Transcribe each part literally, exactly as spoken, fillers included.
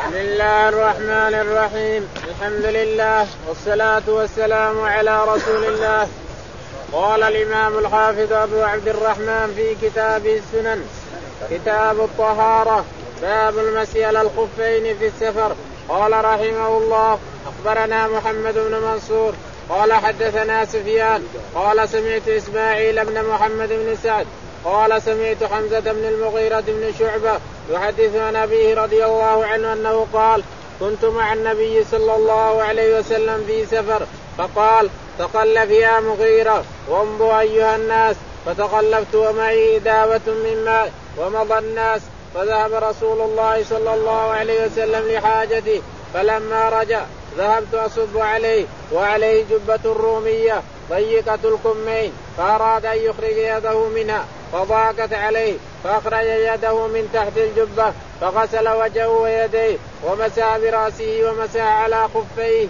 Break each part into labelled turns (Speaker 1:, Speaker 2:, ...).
Speaker 1: بسم الله الرحمن الرحيم. الحمد لله والصلاة والسلام على رسول الله. قال الإمام الحافظ أبو عبد الرحمن في كتابه السنن كتاب الطهارة باب المسح على الخفين في السفر. قال رحمه الله أخبرنا محمد بن منصور قال حدثنا سفيان قال سمعت إسماعيل بن محمد بن سعد قال سمعت حمزة بن المغيرة بن شعبة يحدث عن أبيه رضي الله عنه أنه قال كنت مع النبي صلى الله عليه وسلم في سفر فقال تخلف يا مغيرة وامضوا أيها الناس، فتخلفت ومعي إداوة من ماء ومضى الناس، فذهب رسول الله صلى الله عليه وسلم لحاجتي، فلما رجع ذهبت أصب عليه وعليه جبة رومية ضيقة الكمين، فأراد أن يخرج يده منها فضاقت عليه، فأخرج يده من تحت الجبة فغسل وجهه ويديه ومسح برأسه ومسح على خفيه.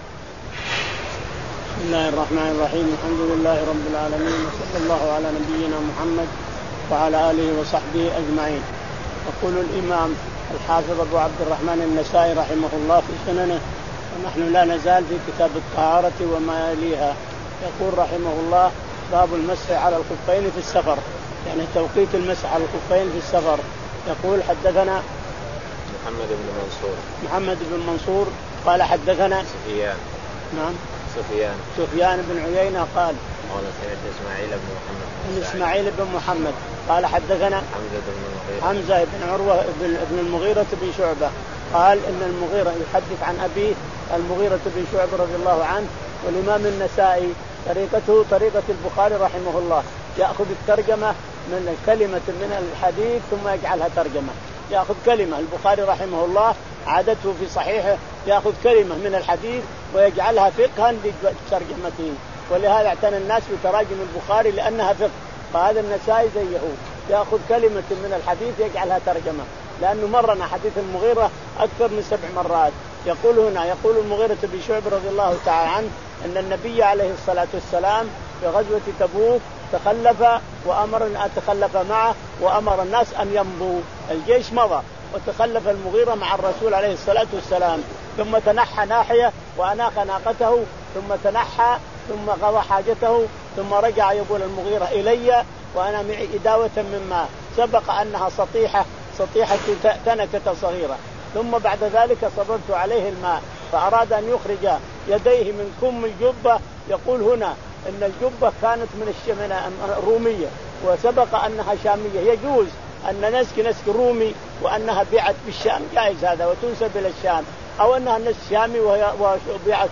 Speaker 2: بسم الله الرحمن الرحيم. الحمد لله رب العالمين وصلى الله على نبينا محمد وعلى آله وصحبه أجمعين. يقول الإمام الحافظ أبو عبد الرحمن النسائي رحمه الله في سننه، ونحن لا نزال في كتاب الطهارة وما يليها. يقول رحمه الله باب المسح على الخفين في السفر، يعني توقيت المسح على الخفين في السفر. يقول حدثنا
Speaker 1: محمد بن منصور
Speaker 2: محمد بن منصور قال حدثنا
Speaker 1: سفيان
Speaker 2: نعم
Speaker 1: سفيان
Speaker 2: سفيان بن عيينة قال
Speaker 1: قال سمعت إسماعيل بن محمد
Speaker 2: بن إسماعيل بن محمد قال حدثنا
Speaker 1: حمزة بن المغيرة
Speaker 2: حمزة بن عروة بن المغيرة بن شعبة قال إن المغيرة يحدث عن أبيه المغيرة بن شعبة رضي الله عنه. والإمام النسائي طريقته طريقة البخاري رحمه الله، يأخذ الترجمة من كلمة من الحديث ثم يجعلها ترجمة. يأخذ كلمة البخاري رحمه الله عادته في صحيحه يأخذ كلمة من الحديث ويجعلها فقها لترجمته، ولهذا اعتنى الناس بتراجم البخاري لأنها فقه. فهذا النسائي زيه يأخذ كلمة من الحديث يجعلها ترجمة، لأنه مرنا حديث المغيرة أكثر من سبع مرات. يقول هنا يقول المغيرة بن شعبة رضي الله تعالى عنه أن النبي عليه الصلاة والسلام في غزوة تبوك تخلف وأمر أن أتخلف معه وأمر الناس أن يمضوا. الجيش مضى وتخلف المغيرة مع الرسول عليه الصلاة والسلام، ثم تنحى ناحية وأناخ ناقته ثم تنحى ثم قضى حاجته ثم رجع يقول المغيرة إلي وأنا معي إداوة من ماء سبق أنها سطيحة سطيحة تنكة صغيرة، ثم بعد ذلك صببت عليه الماء فأراد أن يخرج يديه من كم الجبة. يقول هنا إن الجبة كانت من الشمنة رومية وسبق أنها شامية، يجوز أن نسك نسك رومي وأنها بيعت بالشام جائز هذا وتنسب إلى الشام، أو أنها نسك شامي وبيعت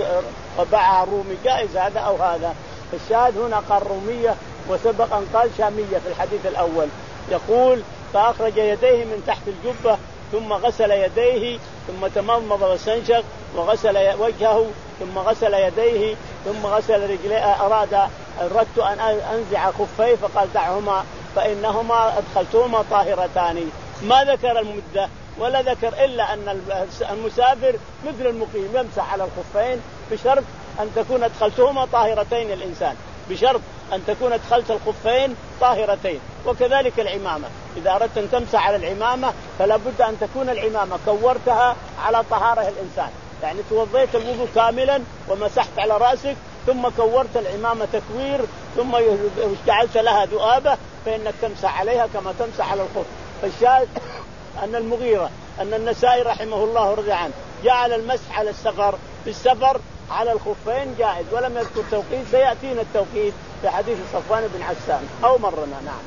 Speaker 2: وباعها رومي جائز هذا أو هذا. الشاهد هنا قال رومية وسبق أن قال شامية في الحديث الأول. يقول فأخرج يديه من تحت الجبة ثم غسل يديه ثم تمضمض واستنشق وغسل وجهه ثم غسل يديه ثم غسل رجليه. أراد أردت أن أنزع خفيه فقال دعهما فإنهما أدخلتهما طاهرتان. ما ذكر المدة ولا ذكر إلا أن المسافر مثل المقيم يمسح على الخفين بشرط أن تكون أدخلتهما طاهرتين الإنسان، بشرط أن تكون أدخلت الخفين طاهرتين. وكذلك العمامة إذا أردت أن تمسح على العمامة فلا بد أن تكون العمامة كورتها على طهارة الإنسان، يعني توضيت الوضوء كاملا ومسحت على رأسك ثم كورت العمامة تكوير ثم جعلت لها ذؤابة فإنك تمسح عليها كما تمسح على الخف. فالشاهد أن المغيرة أن النسائي رحمه الله رضي عنه جعل المسح على السفر بالسفر على الخفين جائز ولم يذكر توقيت، سيأتينا التوقيت في حديث صفوان بن عسان أو مرنا. نعم.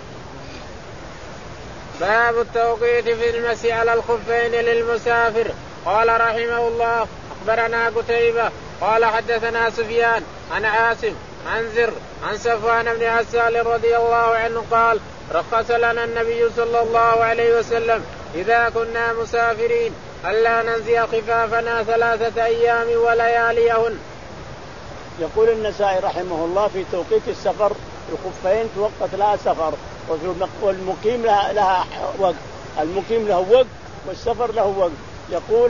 Speaker 1: باب التوقيت في المسح على الخفين للمسافر. قال رحمه الله أخبرنا قتيبة قال حدثنا سفيان عن عاصم عن زر عن صفوان بن عسال رضي الله عنه قال رخص لنا النبي صلى الله عليه وسلم إذا كنا مسافرين ألا ننزع خفافنا ثلاثة أيام ولياليهن.
Speaker 2: يقول النسائي رحمه الله في توقيت السفر الخفين توقت لها سفر والمقيم لها, لها وقت، المقيم له وقت والسفر له وقت. يقول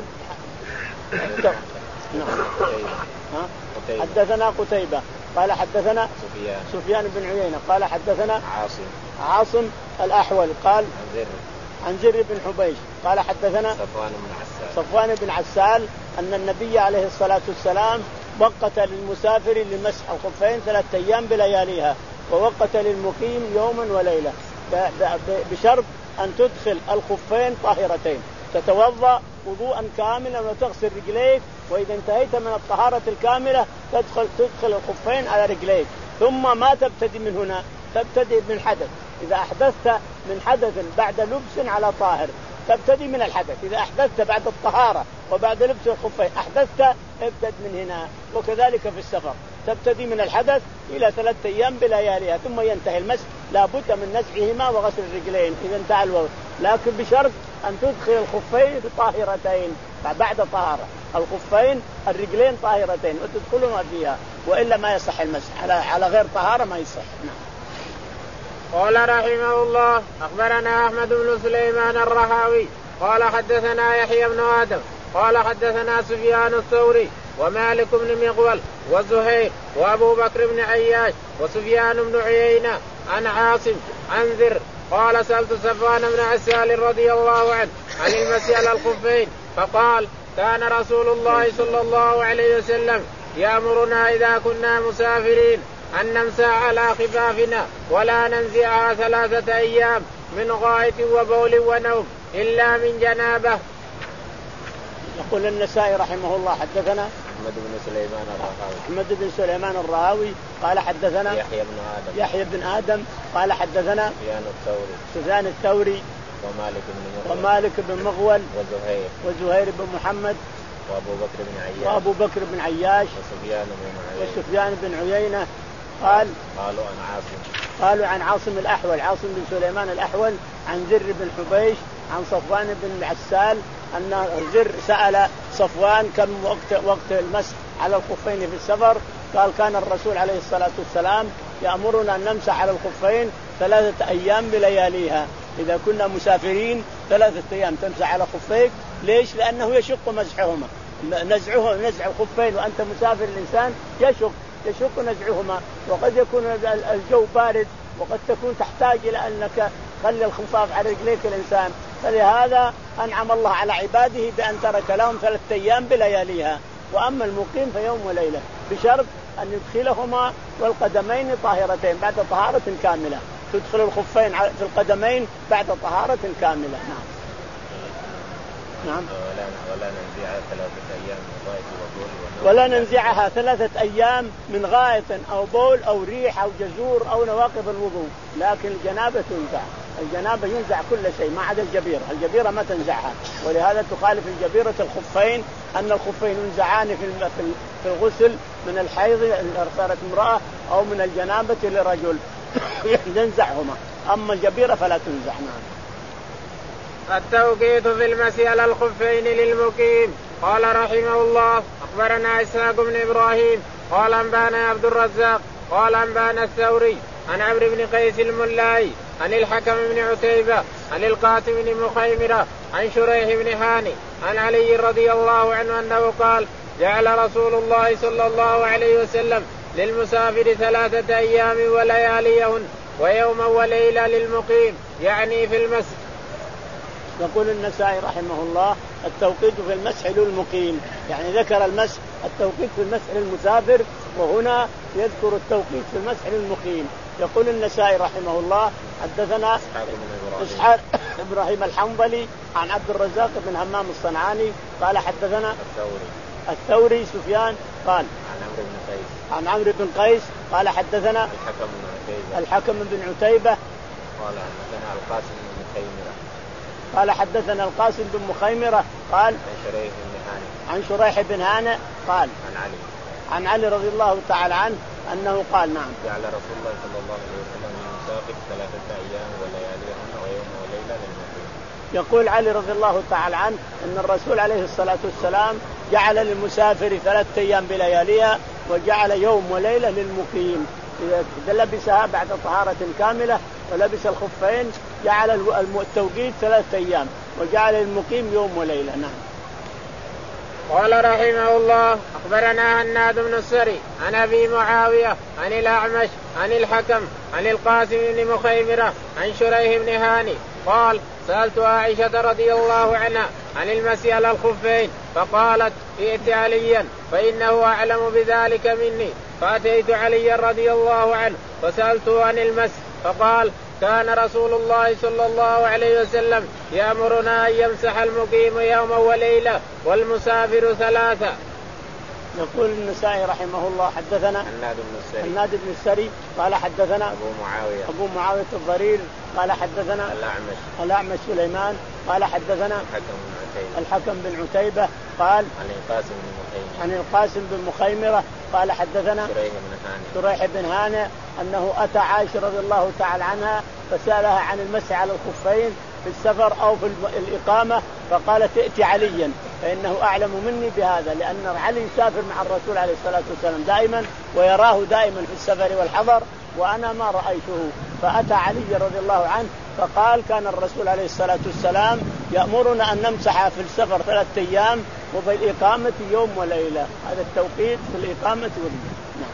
Speaker 2: حدثنا قتيبة قال حدثنا
Speaker 1: سفيان,
Speaker 2: سفيان بن عيينة قال حدثنا
Speaker 1: عاصم
Speaker 2: عاصم الأحول قال
Speaker 1: عن زر
Speaker 2: عن زر بن حبيش قال حدثنا
Speaker 1: صفوان بن عسال
Speaker 2: صفوان بن عسال أن النبي عليه الصلاة والسلام وقت للمسافر لمسح الخفين ثلاثة أيام بلياليها، ووقت للمقيم يوما وليلة بشرط أن تدخل الخفين طاهرتين، تتوضأ وضوءا كاملا وتغسل رجليك، وإذا انتهيت من الطهارة الكاملة تدخل تدخل الخفين على رجليك، ثم ما تبتدي من هنا، تبتدي من حدث. إذا أحدثت من حدث بعد لبس على طاهر تبتدي من الحدث، إذا أحدثت بعد الطهارة وبعد لبس الخفين أحدثت ابتد من هنا. وكذلك في السفر تبتدي من الحدث إلى ثلاثة أيام بلياليها، ثم ينتهي المسح، لا بد من نزعهما وغسل الرجلين إذا انتهى الوقت، لكن بشرط أن تدخل الخفين طاهرتين بعد طهارة، الخفين الرجلين طاهرتين وتدخلهما فيها، وإلا ما يصح المسح على على غير طهارة ما يصح.
Speaker 1: قال رحمه الله أخبرنا أحمد بن سليمان الرهاوي قال حدثنا يحيى بن آدم قال حدثنا سفيان الثوري ومالك بن مغول وزهير وأبو بكر بن عياش وسفيان بن عيينة عن عاصم عن ذر قال سألت صفوان بن عسال رضي الله عنه عن المسح على الخفين فقال كان رسول الله صلى الله عليه وسلم يأمرنا إذا كنا مسافرين أن نمسح على خفافنا ولا ننزعها ثلاثة أيام من غائط وبول ونوم إلا من جنابه.
Speaker 2: يقول النسائي رحمه الله حدثنا
Speaker 1: أحمد بن سليمان الرهاوي
Speaker 2: أحمد بن سليمان الرهاوي قال حدثنا
Speaker 1: يحيى بن آدم
Speaker 2: يحيى بن آدم قال حدثنا
Speaker 1: سفيان الثوري
Speaker 2: سفيان الثوري
Speaker 1: ومالك بن مغول
Speaker 2: ومالك بن مغول
Speaker 1: وزهير
Speaker 2: وزهير بن محمد
Speaker 1: وأبو بكر بن عياش
Speaker 2: وأبو بكر بن عياش
Speaker 1: وسفيان بن عيينة
Speaker 2: وسفيان بن عيينة قال
Speaker 1: قالوا عن عاصم
Speaker 2: قالوا عن عاصم الأحول عاصم بن سليمان الأحول عن زر بن حبيش عن صفوان بن عسال أن زر سأل صفوان كم وقت وقت المسح على الخفين في السفر، قال كان الرسول عليه الصلاة والسلام يأمرنا أن نمسح على الخفين ثلاثة أيام بلياليها، إذا كنا مسافرين ثلاثة أيام تمسح على خفيك. ليش؟ لأنه يشق مسحهما، نزعه نزع الخفين وأنت مسافر الإنسان يشق يشق نزعهما، وقد يكون الجو بارد وقد تكون تحتاج إلى أنك خلي الخفاف على رجليك الإنسان، فلهذا أنعم الله على عباده بأن ترك لهم ثلاثة أيام بلياليها. وأما المقيم فيوم وليلة بشرط أن يدخلهما والقدمين طاهرتين بعد طهارة كاملة، تدخل الخفين في القدمين بعد طهارة كاملة. نعم نعم
Speaker 1: ولا ننزعها ثلاثة أيام من غائط وبول
Speaker 2: ولا ننزعها ثلاثة أيام من غائط أو بول أو ريح أو جزور أو نواقض الوضوء، لكن الجنابة تنزع، الجنابة ينزع كل شيء ما عدا الجبيرة، الجبيرة ما تنزعها، ولهذا تخالف الجبيرة الخفين أن الخفين ينزعان في في الغسل من الحيض إذا صارت امرأة أو من الجنابة لرجل ينزعهما، أما الجبيرة فلا تنزع. نعم.
Speaker 1: التوقيت في المسح على الخفين للمقيم. قال رحمه الله أخبرنا إسحاق بن إبراهيم قال أنبانا عبد الرزاق قال أنبانا الثوري عن عمرو بن قيس الملاي عن الحكم بن عتيبة عن القاسم بن مخيمرة عن شريح بن هاني عن علي رضي الله عنه أنه قال جعل رسول الله صلى الله عليه وسلم للمسافر ثلاثة أيام ولياليهن ويوما وليلة للمقيم، يعني في المسح.
Speaker 2: يقول النسائي رحمه الله التوقيت في المسح للمقيم، يعني ذكر المسح التوقيت في المسح للمسافر، وهنا يذكر التوقيت في المسح للمقيم. يقول النسائي رحمه الله حدثنا إسحاق إبراهيم الحنظلي عن عبد الرزاق بن همام الصنعاني قال حدثنا
Speaker 1: الثوري
Speaker 2: الثوري سفيان قال
Speaker 1: عن عمرو بن قيس
Speaker 2: عن عمرو بن قيس قال حدثنا
Speaker 1: الحكم بن عتيبة
Speaker 2: الحكم بن عتيبة
Speaker 1: قال حدثنا القاسم بن مخيمرة
Speaker 2: قال حدثنا القاسم بن مخيمرة قال
Speaker 1: عن شريح بن هاني
Speaker 2: عن شريح بن هاني قال
Speaker 1: عن علي
Speaker 2: عن علي رضي الله تعالى عنه أنه قال نعم
Speaker 1: جعل رسول الله صلى الله عليه وسلم للمسافر ثلاثة أيام ولياليهن ويوم وليلة للمقيم.
Speaker 2: يقول علي رضي الله تعالى عنه أن الرسول عليه الصلاة والسلام جعل للمسافر ثلاثة أيام بلياليها وجعل يوم وليلة للمقيم، إذا لبسها بعد طهارة كاملة ولبس الخفين جعل التوقيت ثلاثة أيام وجعل المقيم يوم وليلة. نعم.
Speaker 1: قال رحمه الله أخبرنا هناد بن السري عن أبي معاوية عن الأعمش عن الحكم عن القاسم بن مخيمرة عن شريح بن هاني قال سألت عائشة رضي الله عنها عن المسح على الخفين فقالت ائت عليا فإنه أعلم بذلك مني. فأتيت عليا رضي الله عنه فسألته عن المسح فقال كان رسول الله صلى الله عليه وسلم يأمرنا أن يمسح المقيم يوما وليلة والمسافر ثلاثة.
Speaker 2: يقول النسائي رحمه الله حدثنا
Speaker 1: هناد بن السري
Speaker 2: هناد بن السري قال حدثنا
Speaker 1: أبو معاوية
Speaker 2: أبو معاوية الضرير قال حدثنا
Speaker 1: الأعمش
Speaker 2: الأعمش سليمان قال حدثنا
Speaker 1: الحكم بن عتيبة
Speaker 2: الحكم بن عتيبة قال
Speaker 1: عن القاسم بن مخيمرة
Speaker 2: عن القاسم بن مخيمرة قال حدثنا
Speaker 1: شريح بن هانئ
Speaker 2: شريح بن هانئ أنه أتى عائشة رضي الله تعالى عنها فسألها عن المسح على الخفين في السفر أو في الإقامة فقالت ائت عليا فإنه أعلم مني بهذا لأن علي يسافر مع الرسول عليه الصلاة والسلام دائما ويراه دائما في السفر والحضر وأنا ما رأيته. فأتى علي رضي الله عنه فقال كان الرسول عليه الصلاة والسلام يأمرنا أن نمسح في السفر ثلاثة أيام وفي الإقامة يوم وليلة. هذا التوقيت في الإقامة واليوم.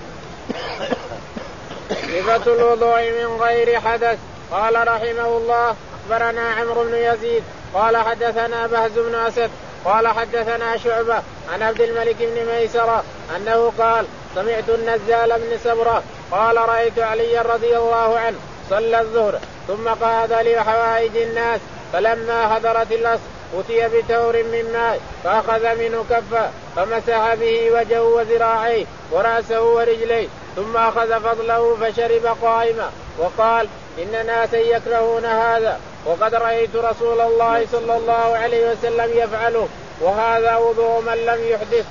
Speaker 1: صفة الوضوء من غير حدث. قال رحمه الله أخبرنا عمرو بن يزيد قال حدثنا بهز بن أسد قال حدثنا شعبة عن عبد الملك بن ميسرة أنه قال سمعت النزال بن سبرة قال رأيت علي رضي الله عنه صلى الظهر ثم قعد لحوائج الناس فلما حضرت العصر أتي بتور من ماء فأخذ منه كفة فمسح به وجهه وذراعيه ورأسه ورجليه ثم أخذ فضله فشرب قائما وقال إن ناسا يكرهون هذا وقد رأيت رسول الله صلى الله عليه وسلم يفعله وهذا وضوء من لم يحدث.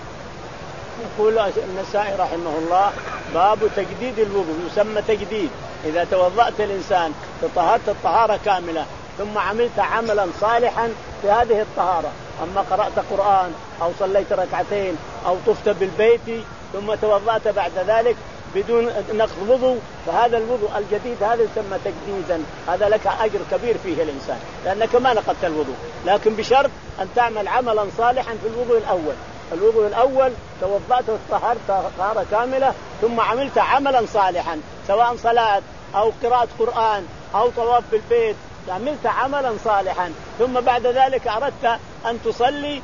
Speaker 2: يقول النسائي رحمه الله باب تجديد الوضوء يسمى تجديد إذا توضأت الإنسان فطهرت الطهارة كاملة ثم عملت عملا صالحا في هذه الطهارة أما قرأت قرآن أو صليت ركعتين أو طفت بالبيت ثم توضأت بعد ذلك بدون نقض وضوء فهذا الوضوء الجديد هذا يسمى تجديدا هذا لك أجر كبير فيه الإنسان لأنك ما نقضت الوضوء لكن بشرط أن تعمل عملا صالحا في الوضوء الأول. الوضوء الأول توضأت وطهرت طهارة كاملة ثم عملت عملا صالحا سواء صلاة أو قراءة قرآن أو طواف بالبيت عملت عملا صالحا ثم بعد ذلك أردت أن تصلي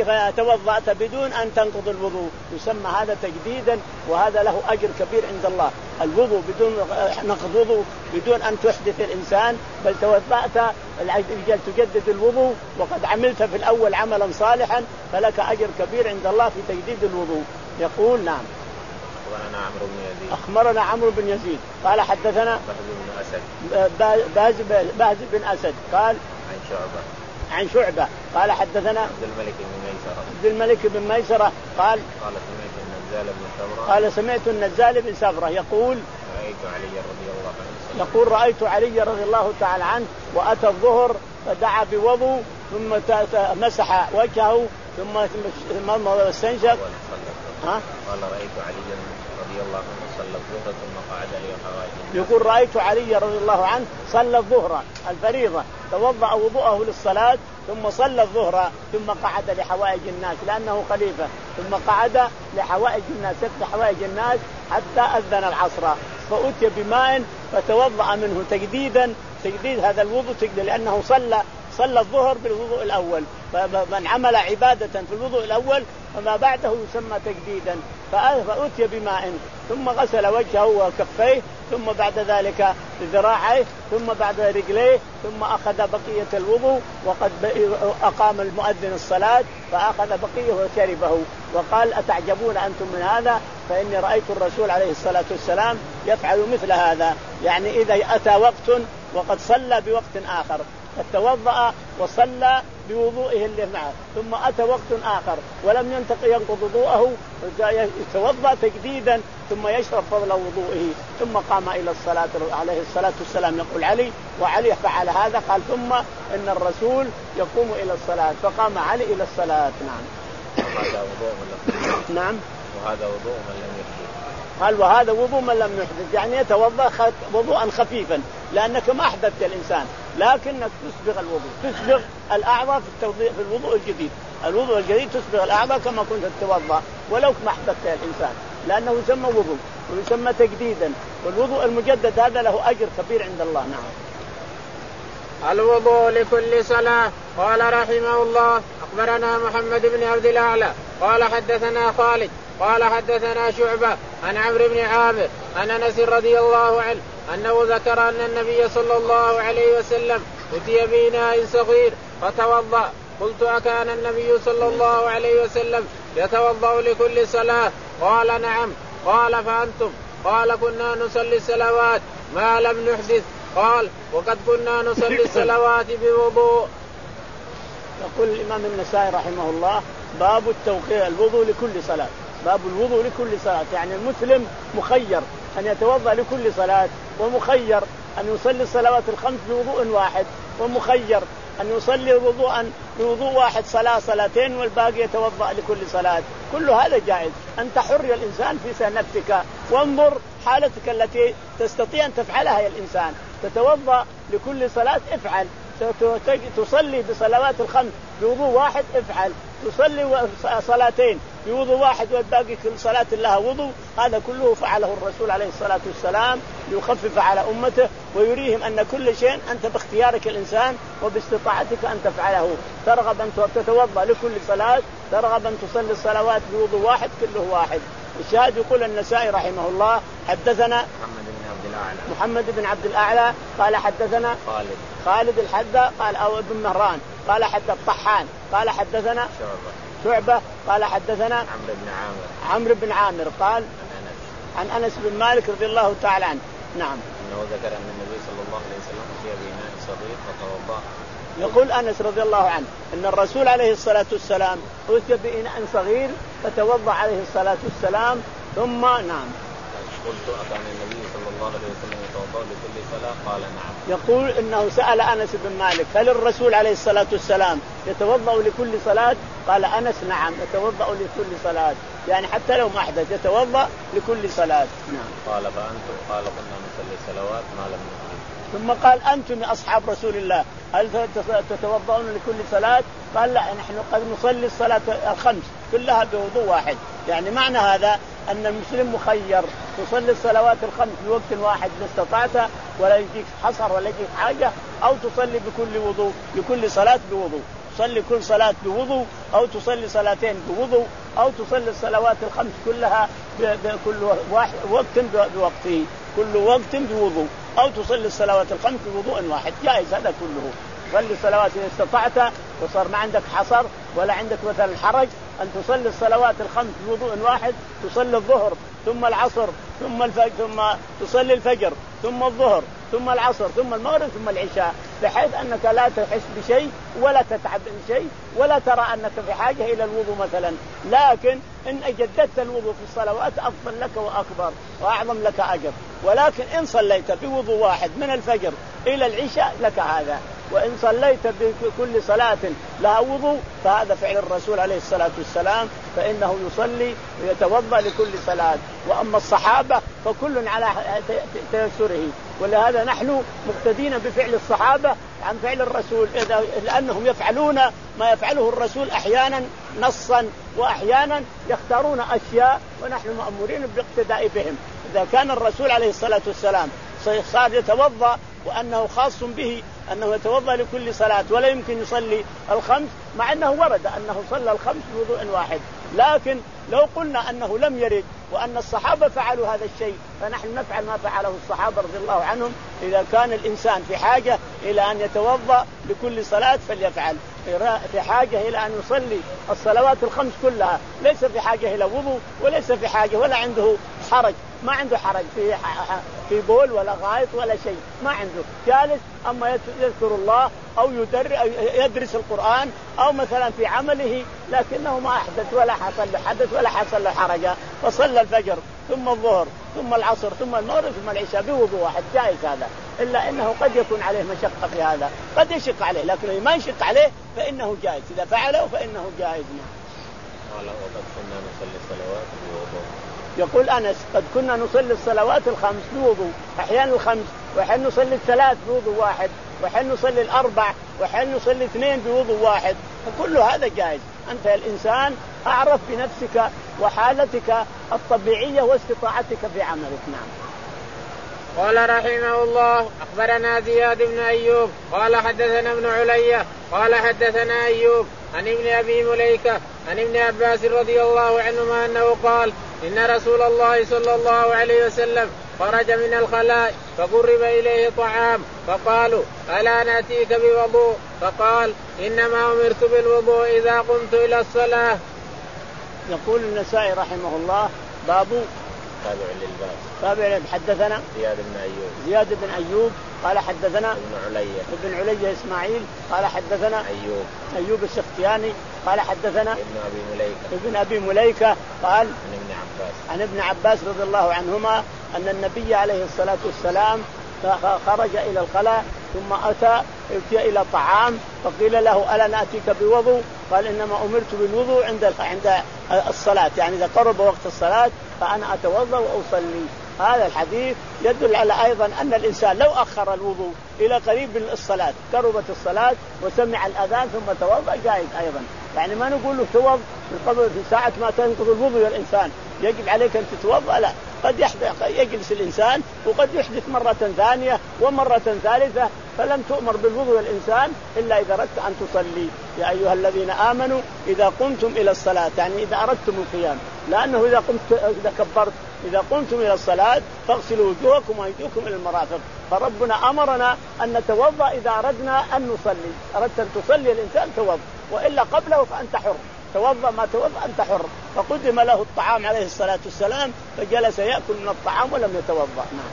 Speaker 2: فتوضأت بدون أن تنقض الوضوء يسمى هذا تجديدا وهذا له أجر كبير عند الله. الوضوء بدون نقض وضوء بدون أن تحدث الإنسان بل توضأت العجل تجدد الوضوء وقد عملت في الأول عملا صالحا فلك أجر كبير عند الله في تجديد الوضوء. يقول نعم
Speaker 1: أخبرنا عمرو بن يزيد
Speaker 2: أخبرنا عمرو بن يزيد قال حدثنا
Speaker 1: بهز بن أسد
Speaker 2: باز بهز بن أسد قال
Speaker 1: عن شعبة
Speaker 2: عن شعبة قال حدثنا
Speaker 1: عبد الملك بن ميسرة
Speaker 2: عبد الملك بن ميسرة قال
Speaker 1: قال سمعت النزال بن سبرة
Speaker 2: قال سمعت النزال بن سبرة يقول
Speaker 1: رأيت علي رضي الله عنه
Speaker 2: يقول رأيت علي رضي الله تعالى عنه وأتى الظهر فدعا بوضوء ثم مسح وجهه ثم مضمض واستنشق
Speaker 1: ها قال رأيت علي رضي الله عنه صلى الظهر ثم قعد لحوائج الناس.
Speaker 2: يقول رأيت علي رضي الله عنه صلى الظهر الفريضة توضأ وضوءه للصلاة ثم صلى الظهر ثم قعد لحوائج الناس لأنه خليفة ثم قعد لحوائج الناس لحوائج الناس حتى أذن العصر فأتي بماء فتوضأ منه تجديدا تجديد هذا الوضوء تجديد لأنه صلى صلى الظهر بالوضوء الأول فمن عمل عبادة في الوضوء الأول فما بعده يسمى تجديدا فأتي بماء ثم غسل وجهه وكفيه ثم بعد ذلك ذراعيه ثم بعد رجليه ثم أخذ بقية الوضوء وقد أقام المؤذن الصلاة فأخذ بقيه وشربه وقال أتعجبون أنتم من هذا فإني رأيت الرسول عليه الصلاة والسلام يفعل مثل هذا يعني إذا أتى وقت وقد صلى بوقت آخر قد توضأ وصلى بوضوئه اللي معه ثم أتى وقت آخر ولم ينتقي ينقض وضوءه يتوضأ تجديدا ثم يشرب فضل وضوئه ثم قام إلى الصلاة عليه الصلاة والسلام. يقول علي وعلي فعل هذا قال ثم إن الرسول يقوم إلى الصلاة فقام علي إلى الصلاة. نعم
Speaker 1: وهذا وضوء من
Speaker 2: نعم
Speaker 1: وهذا وضوء من لم يحدث
Speaker 2: قال وهذا وضوء من لم يحدث يعني يتوضأ وضوءا خفيفا لأنك ما أحدثت الإنسان لكنك تسبغ الوضوء تسبغ الأعضاء في التوضيء في الوضوء الجديد الوضوء الجديد تسبغ الأعضاء كما كنت تتوضأ ولو ما أحدثت الإنسان لأنه يسمى وضوء ويسمى تجديدا والوضوء المجدد هذا له أجر كبير عند الله. نعم
Speaker 1: الوضوء لكل صلاة. قال رحمه الله أخبرنا محمد بن عبد الأعلى قال حدثنا خالد قال حدثنا شعبة عن عمرو بن عامر عن أنس رضي الله عنه أنه ذكر أن النبي صلى الله عليه وسلم أتي بإناء صغير فتوضأ. قلت أكان النبي صلى الله عليه وسلم يتوضأ لكل صلاة؟ قال نعم. قال فأنتم؟ قال كنا نصلي الصلوات ما لم نحدث. قال وقد كنا نصلي الصلوات بوضوء.
Speaker 2: يقول الإمام النسائي رحمه الله باب التوقيع الوضوء لكل صلاة. باب الوضوء لكل صلاة يعني المسلم مخير أن يتوضأ لكل صلاة ومخير أن يصلي الصلوات الخمس بوضوء واحد ومخير أن يصلي وضوءا بوضوء واحد صلاة صلاتين والباقي يتوضأ لكل صلاة. كل هذا جائز. أنت حر يا الإنسان في نفسك وانظر حالتك التي تستطيع أن تفعلها يا الإنسان. تتوضأ لكل صلاة افعل. تصلي بصلوات الخمس بوضوء واحد افعل. تصلي صلاتين بوضوء واحد والباقي كل صلاة لها وضوء. هذا كله فعله الرسول عليه الصلاة والسلام ليخفف على أمته ويريهم أن كل شيء أنت باختيارك الإنسان وباستطاعتك أن تفعله. ترغب أن تتوضأ لكل صلاة، ترغب أن تصلي الصلوات بوضوء واحد كله واحد. الشاهد يقول النسائي رحمه الله حدثنا
Speaker 1: محمد بن عبد الأعلى
Speaker 2: محمد بن عبد الأعلى قال حدثنا
Speaker 1: خالد
Speaker 2: خالد الحذا قال أو ابن مهران قال حتى الطحان قال حدثنا
Speaker 1: شعبة
Speaker 2: شعبة قال حدثنا
Speaker 1: عمرو بن عامر
Speaker 2: عمرو بن عامر قال عن أنس بن مالك رضي الله تعالى عنه. نعم.
Speaker 1: إنه ذكر أن النبي صلى الله عليه وسلم أتي بإناء صغير فتوضأ.
Speaker 2: يقول أنس رضي الله عنه أن الرسول عليه الصلاة والسلام أتي بإناء صغير فتوضأ عليه الصلاة والسلام ثم نعم.
Speaker 1: قلت أكان النبي صلى الله عليه وسلم يتوضأ لكل صلاة؟ قال نعم.
Speaker 2: يقول إنه سأل أنس بن مالك هل الرسول عليه الصلاة والسلام يتوضأ لكل صلاة؟ قال أنس نعم يتوضأ لكل صلاة يعني حتى لو ما أحدث يتوضأ لكل صلاة. نعم.
Speaker 1: قال فأنتم؟ قال كنا نصلي الصلوات ما لم نحدث.
Speaker 2: ثم قال أنتم يا أصحاب رسول الله هل تتوضؤون لكل صلاة؟ قال لا نحن قد نصلي الصلاة الخمس كلها بوضوء واحد. يعني معنى هذا أن المسلم مخير تصلي الصلوات الخمس بوقت واحد إذا استطعت ولا يجيك حصر ولا يجيك حاجة، أو تصلي بكل وضوء لكل صلاة بوضوء. تصلي كل صلاة بوضوء أو تصلي صلاتين بوضوء أو تصلي الصلوات الخمس كلها بكل واحد وقت بوقته كل وقت بوضوء أو تصلي الصلوات الخمس بوضوء واحد. جائز هذا كله. تصلي الصلوات إذا استطعت وصار ما عندك حصر ولا عندك مثلا حرج أن تصلي الصلوات الخمس بوضوء واحد. تصلي الظهر ثم العصر ثم الفجر ثم تصلي الفجر ثم الظهر ثم العصر ثم المغرب ثم العشاء بحيث أنك لا تحس بشيء ولا تتعب بشيء ولا ترى أنك في حاجة إلى الوضوء مثلا. لكن إن جددت الوضوء في الصلوات أفضل لك وأكبر وأعظم لك أجر. ولكن إن صليت بوضوء واحد من الفجر إلى العشاء لك هذا. وإن صليت بكل صلاة لها وضوء فهذا فعل الرسول عليه الصلاة والسلام فإنه يصلي ويتوضأ لكل صلاة. وأما الصحابة فكل على تيسره. ولهذا نحن مقتدين بفعل الصحابة عن فعل الرسول لأنهم يفعلون ما يفعله الرسول أحيانا نصا وأحيانا يختارون أشياء ونحن مأمورين بالاقتداء بهم. إذا كان الرسول عليه الصلاة والسلام صار يتوضأ وأنه خاص به أنه يتوضأ لكل صلاة ولا يمكن يصلي الخمس مع أنه ورد أنه صلى الخمس بوضوء واحد. لكن لو قلنا أنه لم يرد وأن الصحابة فعلوا هذا الشيء فنحن نفعل ما فعله الصحابة رضي الله عنهم. إذا كان الإنسان في حاجة إلى أن يتوضأ لكل صلاة فليفعل. في حاجة إلى أن يصلي الصلوات الخمس كلها ليس في حاجة إلى وضوء وليس في حاجة ولا عنده حرج ما عنده حرج في في بول ولا غائط ولا شيء ما عنده جالس أما يذكر الله أو يدرس القرآن أو مثلا في عمله لكنه ما أحدث ولا حصل له حدث ولا حصل له حرج فصلى الفجر ثم الظهر ثم العصر ثم المغرب ثم العشاء بوضوء واحد جائز هذا. إلا أنه قد يكون عليه مشقة في هذا قد يشق عليه لكن ما يشق عليه فإنه جائز. إذا فعله فإنه جائز. يقول أنس قد كنا نصلي الصلوات الخمس بوضوء أحيانا الخمس وحين نصلي الثلاث بوضوء واحد وحين نصلي الأربع وحين نصلي اثنين بوضوء واحد. فكل هذا جائز. أنت الإنسان أعرف بنفسك وحالتك الطبيعية واستطاعتك في عملك. نعم.
Speaker 1: قال رحمه الله أخبرنا زياد بن أيوب قال حدثنا ابن علية قال حدثنا أيوب عن ابن أبي مليكة عن ابن عباس رضي الله عنهما أنه قال إن رسول الله صلى الله عليه وسلم خرج من الخلاء فقرب إليه طعام فقالوا ألا نأتيك بوضوء فقال إنما أمرت بالوضوء إذا قمت إلى الصلاة.
Speaker 2: يقول النسائي رحمه الله باب
Speaker 1: تابع للباب
Speaker 2: تابع حدثنا
Speaker 1: زياد بن أيوب
Speaker 2: زياد بن أيوب قال حدثنا
Speaker 1: ابن علية
Speaker 2: ابن علية إسماعيل قال حدثنا
Speaker 1: أيوب
Speaker 2: أيوب السختياني قال حدثنا
Speaker 1: ابن أبي مليكة
Speaker 2: ابن أبي مليكة قال
Speaker 1: عن ابن عباس
Speaker 2: عن ابن عباس رضي الله عنهما أن النبي عليه الصلاة والسلام خرج إلى الخلاء ثم أتى إلى طعام فقيل له ألا نأتيك بوضوء قال إنما أمرت بالوضوء عند عند الصلاة يعني إذا قرب وقت الصلاة فأنا أتوضأ وأصلي. هذا الحديث يدل على أيضا أن الإنسان لو أخر الوضوء إلى قريب من الصلاة قربت الصلاة وسمع الأذان ثم توضأ جائز أيضا. يعني ما نقول له توضأ قبل في ساعة ما تنقض الوضوء الإنسان يجب عليك أن تتوضأ لا قد يحدث يجلس الإنسان وقد يحدث مرة ثانية ومرة ثالثة فلم تؤمر بالوضوء الإنسان إلا إذا أردت أن تصلي. يا أيها الذين آمنوا إذا قمتم إلى الصلاة يعني إذا أردتم القيام لأنه إذا قمت إذا كبرت إذا قمتم إلى الصلاة فاغسلوا وجوهكم وأيديكم إلى المرافق. فربنا أمرنا أن نتوضأ إذا أردنا أن نصلي. أردت أن تصلي الإنسان توضأ وإلا قبله فأنت حر توضأ ما توضأ أنت حر. فقدم له الطعام عليه الصلاة والسلام فجلس يأكل من الطعام ولم يتوضأ. نعم.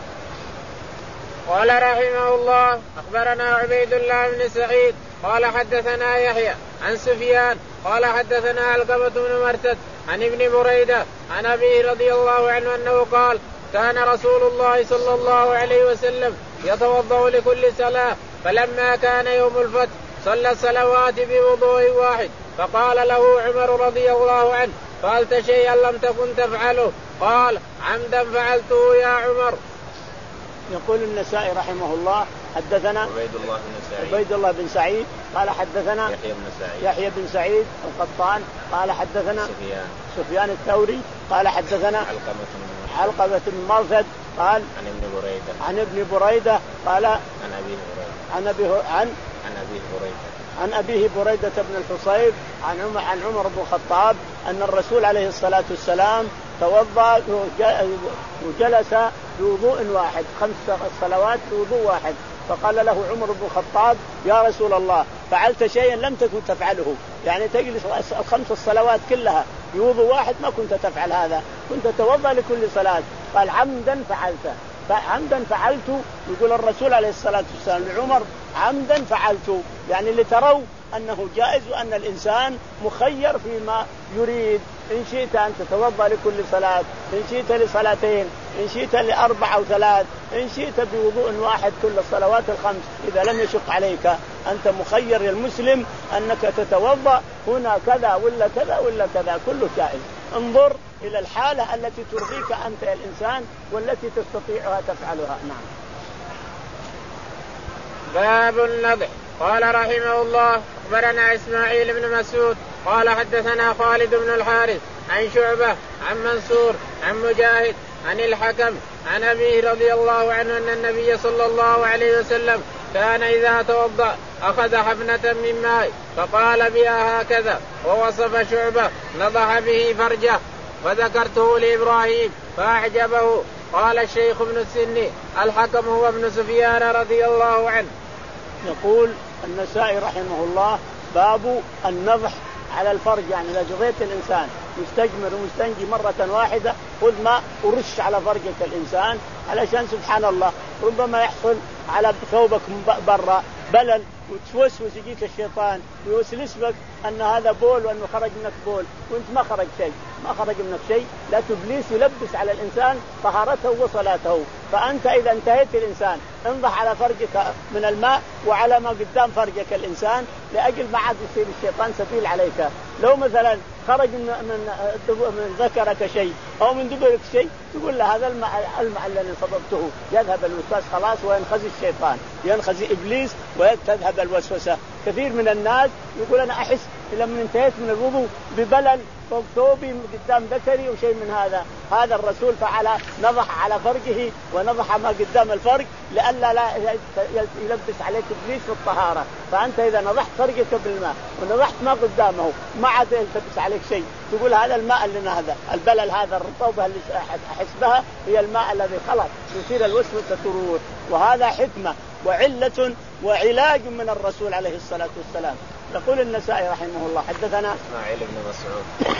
Speaker 1: قال رحمه الله أخبرنا عبيد الله بن سعيد قال حدثنا يحيى عن سفيان قال حدثنا علقمة بن مرثد عن ابن بريدة عن أبيه رضي الله عنه أنه قال كان رسول الله صلى الله عليه وسلم يتوضأ لكل صلاة فلما كان يوم الفتح صلى الصلوات بوضوء واحد فقال له عمر رضي الله عنه فعلت شيئا لم تكن تفعله قال عمدا فعلته يا عمر.
Speaker 2: يقول النسائي رحمه الله حدثنا
Speaker 1: عبيد الله بن سعيد
Speaker 2: عبيد الله بن سعيد قال حدثنا
Speaker 1: يحيى بن سعيد
Speaker 2: يحيى بن سعيد القطان قال حدثنا
Speaker 1: سفيان
Speaker 2: سفيان الثوري قال حدثنا
Speaker 1: علقمة
Speaker 2: علقمة بن مرثد قال
Speaker 1: عن ابن بريدة
Speaker 2: عن ابن بريدة قال
Speaker 1: عن أبيه
Speaker 2: عن أبي عن
Speaker 1: عن أبيه بريدة
Speaker 2: عن أبيه بريدة بن الحصيب عن عمر عن عمر بن الخطاب أن الرسول عليه الصلاة والسلام توضأ وجلس بوضوء واحد خمس صلوات بوضوء واحد فقال له عمر بن الخطاب يا رسول الله فعلت شيئا لم تكن تفعله يعني تجلس الخمس الصلوات كلها بوضوء واحد ما كنت تفعل هذا كنت توضأ لكل صلاة. قال عمدا فعلته عمدا فعلت يقول الرسول عليه الصلاة والسلام لعمر عمدا فعلت يعني لتروا أنه جائز وأن الإنسان مخير فيما يريد إن شئت أن تتوضأ لكل صلاة إن شئت لصلاتين إن شئت لأربع أو ثلاث إن شئت بوضوء واحد كل الصلوات الخمس إذا لم يشق عليك أنت مخير المسلم أنك تتوضأ هنا كذا ولا كذا ولا كذا كله جائز. انظر إلى الحالة التي ترضيك أنت يا الإنسان والتي تستطيعها تفعلها. نعم.
Speaker 1: باب النضح. قال رحمه الله أخبرنا إسماعيل بن مسعود قال حدثنا خالد بن الحارث عن شعبة عن منصور عن مجاهد عن الحكم عن أبيه رضي الله عنه أن النبي صلى الله عليه وسلم كان إذا توضأ أخذ حفنة من ماء فقال بها هكذا ووصف شعبة نضح به فرجه فذكرته لإبراهيم فأعجبه. قال الشيخ ابن السني الحكم هو ابن سفيان رضي الله عنه.
Speaker 2: يقول النسائي رحمه الله باب النضح على الفرج يعني إذا جغيت الإنسان يستجمر ومستنجي مرة واحدة خذ ماء ورش على فرجك الإنسان علشان سبحان الله ربما يحصل على ثوبك برا بلل وتوسوس يجيك الشيطان ويوسوس بك أن هذا بول وأنه خرج منك بول وأنت ما خرج شيء ما خرج منك شيء لا إبليس يلبس على الإنسان طهارته وصلاته. فأنت إذا انتهيت الإنسان انضح على فرجك من الماء وعلى ما قدام فرجك الإنسان لأجل ما عاد يصير الشيطان سبيل عليك. لو مثلا خرج من من من ذكرك شيء أو من دبرك شيء تقول له هذا الماء الماء الذي صببته يذهب الوسواس خلاص وينخزي الشيطان ينخزي إبليس وتذهب الوسوسة كثير من الناس يقول أنا أحس لما انتهيت من الوضوء ببلل فوق ثوبي قدام ذكري وشيء من هذا. هذا الرسول فعل نضح على فرجه ونضح ما قدام الفرج لئلا لا يلبس عليك إبليس في الطهارة. فأنت إذا نضحت فرجك بالماء ونضحت ما قدامه ما عاد يلبس عليك شيء، تقول هذا الماء اللي هذا البلل هذا الرطوبة اللي أحس بها هي الماء الذي خلط يصير الوسوسة تروح. وهذا حكمة وعلة وعلاج من الرسول عليه الصلاة والسلام. يقول النسائي رحمه الله حدثنا
Speaker 1: إسماعيل بن مسعود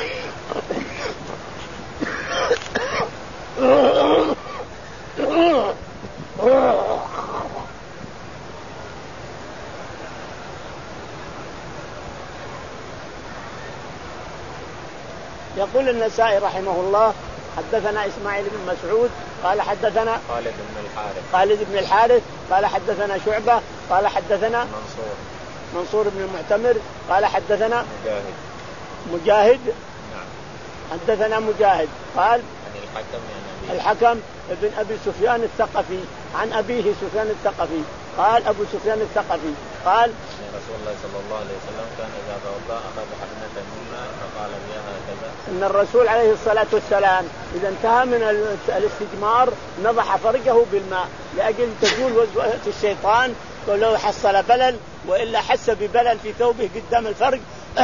Speaker 2: يقول النسائي رحمه الله حدثنا إسماعيل بن مسعود قال حدثنا
Speaker 1: خالد بن الحارث
Speaker 2: خالد بن الحارث قال حدثنا شعبة قال حدثنا
Speaker 1: منصور
Speaker 2: منصور بن المعتمر قال حدثنا
Speaker 1: مجاهد
Speaker 2: مجاهد
Speaker 1: نعم
Speaker 2: حدثنا مجاهد قال
Speaker 1: عن الحكم يعني
Speaker 2: الحكم ابن أبي سفيان الثقفي عن أبيه سفيان الثقفي قال أبو سفيان الثقفي قال
Speaker 1: ان رسول الله صلى الله عليه وسلم كان اذا توضا اخذ حفنه من ماء فقال بها هكذا.
Speaker 2: ان الرسول عليه الصلاه والسلام اذا انتهى من الاستجمار نضح فرجه بالماء لاجل تزول وسوسه الشيطان ولو حصل بلل والا حس ببلل في ثوبه قدام الفرج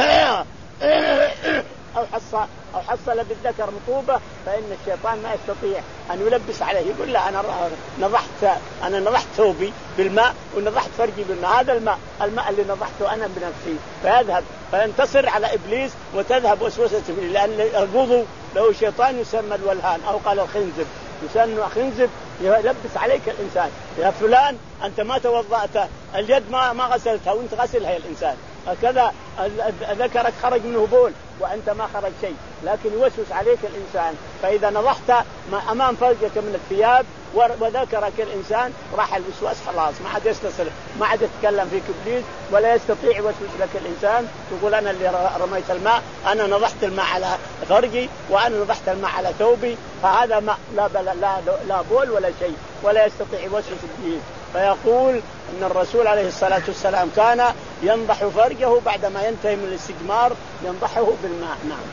Speaker 2: او حصل او حصل بالذكر رطوبه فان الشيطان ما يستطيع ان يلبس عليه، يقول لا انا نضحت انا نضحت ثوبي بالماء ونضحت فرجي بالماء، هذا الماء الماء اللي نضحته انا بنفسي فيذهب فينتصر على ابليس وتذهب وسوسته، لان الوضوء له شيطان يسمى الولهان او قال الخنزب يسمى خنزب يلبس عليك الانسان، يا فلان انت ما توضأت اليد ما ما غسلتها وانت غسلها يا الانسان هكذا ذكرك خرج منه بول وأنت ما خرج شيء، لكن يوسوس عليك الإنسان. فإذا نضحت ما أمام فرجك من الثياب وذكرك الإنسان راح الوسواس خلاص ما عاد يستصل ما عاد يتكلم فيك إبليس ولا يستطيع يوسوس لك الإنسان تقول أنا اللي رميت الماء أنا نضحت الماء على فرجي وأنا نضحت الماء على ثوبي فهذا ماء لا, لا, لا, لا بول ولا شيء ولا يستطيع يوسوس إبليس. فيقول أن الرسول عليه الصلاة والسلام كان ينضح فرجه بعدما ينتهي من الاستجمار ينضحه بالماء. نعم.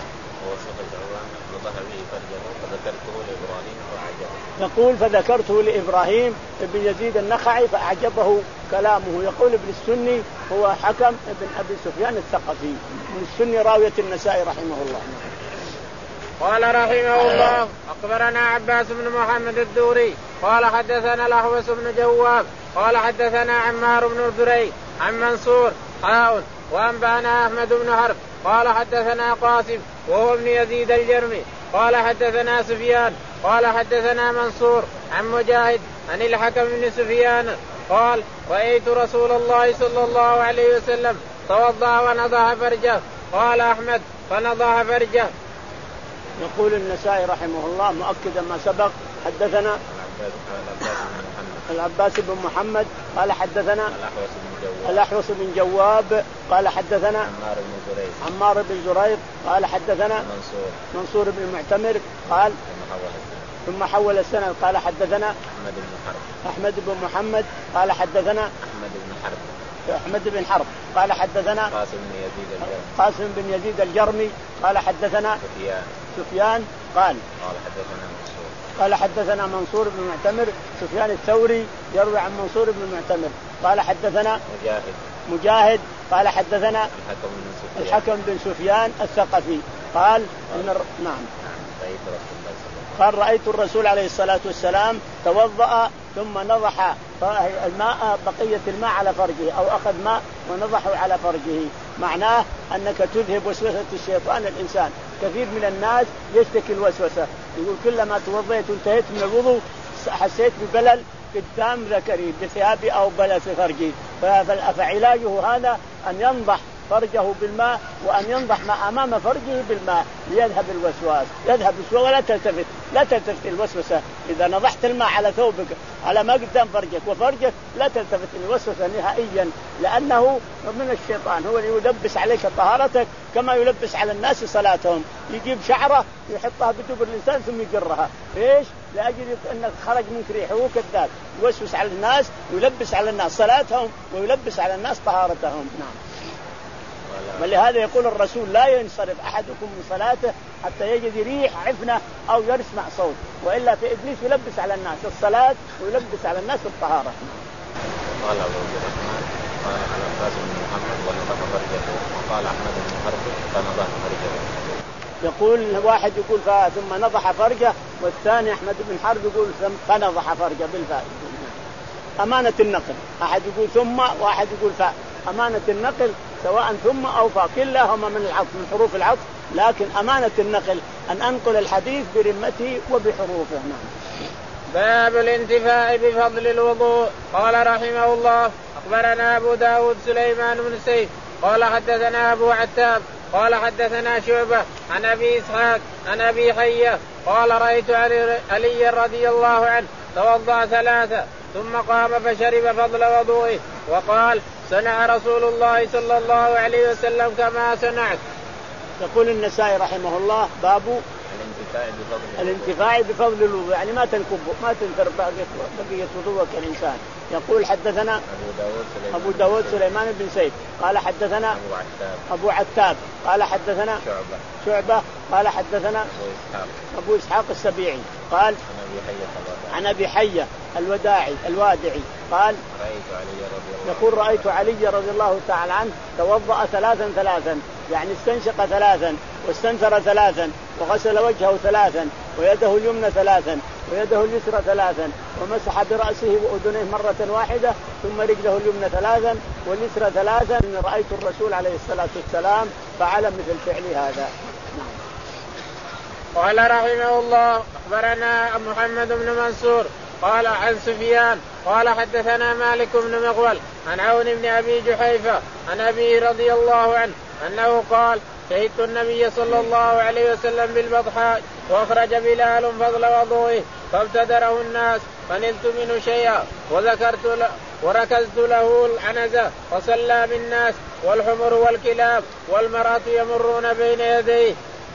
Speaker 2: يقول فذكرته لإبراهيم ابن يزيد النخعي فأعجبه كلامه. يقول ابن السني هو حكم ابن أبي سفيان الثقفي من السني راوية النسائي رحمه الله.
Speaker 1: قال رحمه الله أخبرنا عباس بن محمد الدوري قال حدثنا الأحوص بن جواب قال حدثنا عمار بن الزريق عن منصور حاء وأنبأنا أحمد بن حرب قال حدثنا قاسم وهو ابن يزيد الجرمي قال حدثنا سفيان قال حدثنا منصور عن مجاهد عن الحكم بن سفيان قال رأيت رسول الله صلى الله عليه وسلم توضأ ونضح فرجه. قال أحمد فنضح فرجه.
Speaker 2: يقول النسائي رحمه الله مؤكدا ما سبق حدثنا العباس بن محمد قال حدثنا الأحوص بن جواب قال حدثنا
Speaker 1: عمار بن زريق
Speaker 2: عمار بن زريق قال حدثنا
Speaker 1: منصور
Speaker 2: منصور بن المعتمر قال ثم حول السنة قال حدثنا
Speaker 1: أحمد بن حرب
Speaker 2: أحمد بن محمد قال حدثنا
Speaker 1: أحمد بن حرب
Speaker 2: أحمد بن حرب قال حدثنا
Speaker 1: قاسم بن يزيد الجرمي
Speaker 2: قاسم بن يزيد الجرمي قال حدثنا
Speaker 1: سفيان
Speaker 2: سفيان قال
Speaker 1: قال حدثنا منصور
Speaker 2: قال حدثنا منصور بن معتمر سفيان الثوري يروي عن منصور بن معتمر قال حدثنا
Speaker 1: مجاهد
Speaker 2: مجاهد قال حدثنا
Speaker 1: الحكم بن سفيان
Speaker 2: الحكم بن سفيان الثقفي قال إن الر... نعم قال رأيت الرسول عليه الصلاة والسلام توضأ ثم نضح الماء بقية الماء على فرجه أو أخذ ماء ونضحه على فرجه. معناه أنك تذهب وسوسة الشيطان الإنسان. كثير من الناس يشتكي الوسوسة يقول كلما توضيت وانتهيت من الوضوء حسيت ببلل قدام ذكري بثيابي أو بلل في فرجي فعلاجه هذا أن ينضح فرجه بالماء وأن ينضح ما أمام فرجه بالماء ليذهب الوسواس يذهب الوسواس ولا تلتفت لا تلتفت الوسوسة. إذا نضحت الماء على ثوبك على ما قدام فرجك وفرجك لا تلتفت الوسوسة نهائيا، لأنه من الشيطان، هو اللي يلبس عليك طهارتك كما يلبس على الناس صلاتهم. يجيب شعره يحطها بدبر اللسان ثم يقرها. ليش؟ لأجل أنك خرج منك ريح. هو كذاب يوسوس على الناس ويلبس على الناس صلاتهم ويلبس على الناس طهارتهم. نعم. ولهذا يقول الرسول لا ينصرف أحدكم من صلاته حتى يجد ريح عفنة أو يسمع صوت، وإلا في إبليس يلبس على الناس الصلاة ويلبس على الناس الطهارة.
Speaker 3: قال أبو عبد الرحمن قال على القاسم بن محمد ونضح فرجه، وقال أحمد بن حرب فنضح فرجه.
Speaker 2: يقول واحد يقول فا ثم نضح فرجه، والثاني أحمد بن حرب يقول فنضح فرجه بالفاء. أمانة النقل، أحد يقول ثم واحد يقول فاء. أمانة النقل سواء ثم أو فاء كلاهما من العطف من حروف العطف، لكن أمانة النقل أن أنقل الحديث برمته وبحروفه.
Speaker 1: باب الانتفاع بفضل الوضوء. قال رحمه الله أخبرنا أبو داود سليمان بن سيف قال حدثنا أبو عتاب قال حدثنا شعبة عن أبي إسحاق عن أبي حية قال رأيت علي رضي الله عنه توضأ ثلاثة ثم قام فشرب فضل وضوئه وقال صنع رسول الله صلى الله عليه وسلم كما صنعت.
Speaker 2: يقول النسائي رحمه الله باب الانتفاع بفضل الوضوء، يعني ما تنكبه ما تنكر بقية وضوءك الإنسان. يقول حدثنا أبو داود سليمان بن سيف قال حدثنا أبو عتاب, أبو عتاب قال حدثنا شعبة, شعبة قال حدثنا أبو إسحاق, أبو إسحاق السبيعي قال عن أبي حية الوداعي الوادعي قال رأيت علي رضي الله يقول رأيت علي رضي الله تعالى عنه توضأ ثلاثا ثلاثا، يعني استنشق ثلاثا واستنثر ثلاثا وغسل وجهه ثلاثا ويده اليمنى ثلاثا ويده اليسرى ثلاثا ومسح برأسه وأذنيه مرة واحدة ثم رجله اليمنى ثلاثا واليسرى ثلاثا. رأيت الرسول عليه الصلاة والسلام فعل مثل فعل هذا.
Speaker 1: قال رحمه الله أخبرنا محمد بن منصور قال عن سفيان قال حدثنا مالك بن مغول عن عون بن أبي جحيفة عن أبي رضي الله عنه أنه قال شهدت النبي صلى الله عليه وسلم بالبطحاء وأخرج بلال فضل وضوئه فابتدره الناس فنلت منه شيئا وذكرت له وركزت له العنزة فصلى بالناس والحمر والكلاب والمرأة يمرون بين يديه.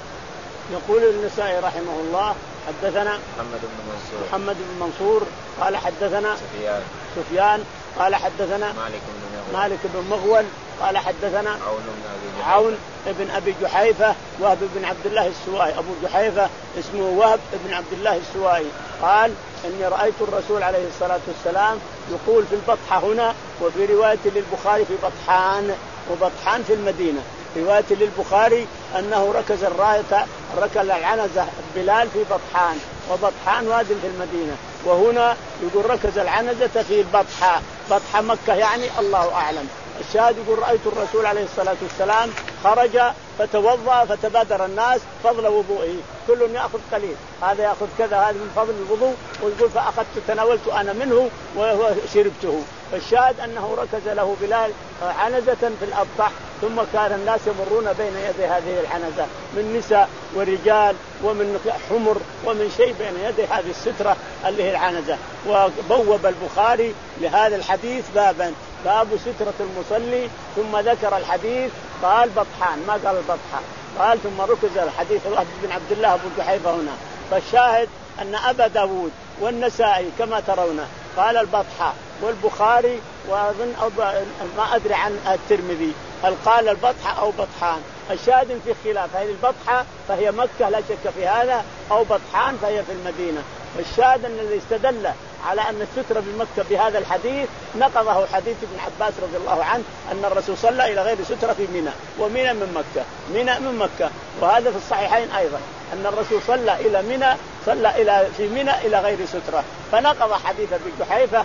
Speaker 2: يقول النسائي رحمه الله حدثنا
Speaker 3: محمد بن منصور
Speaker 2: محمد بن منصور قال حدثنا
Speaker 3: سفيان
Speaker 2: سفيان قال حدثنا
Speaker 3: مالك بن
Speaker 2: مالك بن مغول قال حدثنا
Speaker 3: عون بن أبي جحيفة
Speaker 2: عون ابن أبي جحيفة وهب بن عبد الله السوائي. أبو جحيفة اسمه وهب بن عبد الله السوائي قال إني رأيت الرسول عليه الصلاة والسلام يقول في البطحة هنا، وفي رواية للبخاري في بطحان، وبطحان في المدينة. رواية للبخاري أنه ركز الراية ركز العنزة بلال في بطحان، وبطحان واد في المدينة، وهنا يقول ركز العنزة في البطحة، بطحة مكة يعني الله أعلم. الشاهد يقول رأيت الرسول عليه الصلاة والسلام خرج فتوضأ فتبادر الناس فضل وضوئه، كل يأخذ قليل، هذا يأخذ كذا هذا من فضل الوضوء، ويقول فأخذت تناولت أنا منه وشربته. فالشاهد أنه ركز له بلال عنزة في الأبطح، ثم كان الناس يمرون بين يدي هذه العنزة من نساء ورجال ومن حمر ومن شيء بين يدي هذه السترة اللي هي العنزة. وبوب البخاري لهذا الحديث بابا باب سترة المصلي، ثم ذكر الحديث قال بطحان ما قال البطحة، قال ثم ركز الحديث وهب بن عبد الله أبو جحيفة هنا. فالشاهد أن أبا داود والنسائي كما ترون قال البطحة، والبخاري وأظن ما أدري عن الترمذي هل قال البطحة أو بطحان. الشاهد في خلاف، هذه البطحة فهي مكة لا شك في هذا، أو بطحان فهي في المدينة. والشاهد أن الذي استدل على أن السترة بمكة بهذا الحديث نقضه حديث ابن عباس رضي الله عنه أن الرسول صلى إلى غير سترة في منى، ومنى من مكة، منى من مكة، وهذا في الصحيحين أيضا أن الرسول صلى إلى منى صلى إلى في منى إلى غير سترة، فنقض حديث ابن جحيفة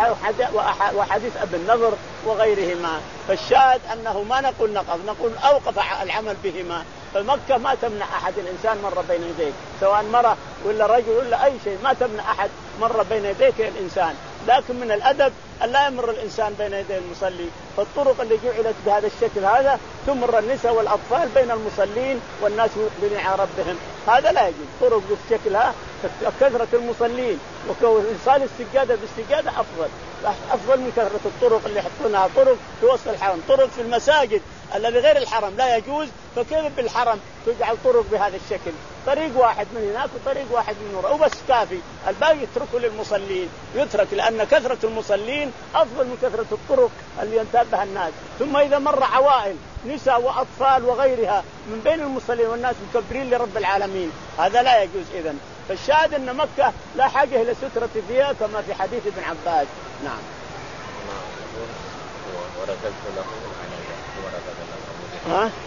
Speaker 2: وحديث ابن النضر وغيرهما. فالشاهد أنه ما نقول نقض، نقول أوقف العمل بهما. فمكة ما تمنع أحد الإنسان مر بين يديك، سواء مرة ولا رجل ولا أي شيء، ما تمنع أحد مر بين يديك الإنسان، لكن من الأدب أن لا يمر الإنسان بين يدي المصلي. فالطرق اللي جعلت بهذا الشكل هذا تمر النساء والأطفال بين المصلين والناس مقبلين على ربهم، هذا لا يجوز. طرق بالشكلها كثرة المصلين وإيصال السجادة بالسجادة أفضل أفضل من كثرة الطرق اللي يحطونها طرق في وسط الحرم. طرق في المساجد الذي غير الحرم لا يجوز، فكيف بالحرم تجعل طرق بهذا الشكل؟ طريق واحد من هناك وطريق واحد من هنا وبس كافي، الباقي يتركه للمصلين، يترك لأن كثرة المصلين أفضل من كثرة الطرق اللي ينتبه الناس. ثم إذا مر عوائل نساء وأطفال وغيرها من بين المصلين والناس مكبرين لرب العالمين، هذا لا يجوز. إذن فالشاهد أن مكة لا حاجة إلى سترة فيها كما في حديث ابن عباس. نعم.
Speaker 3: وركزت له العنزة.
Speaker 2: ها؟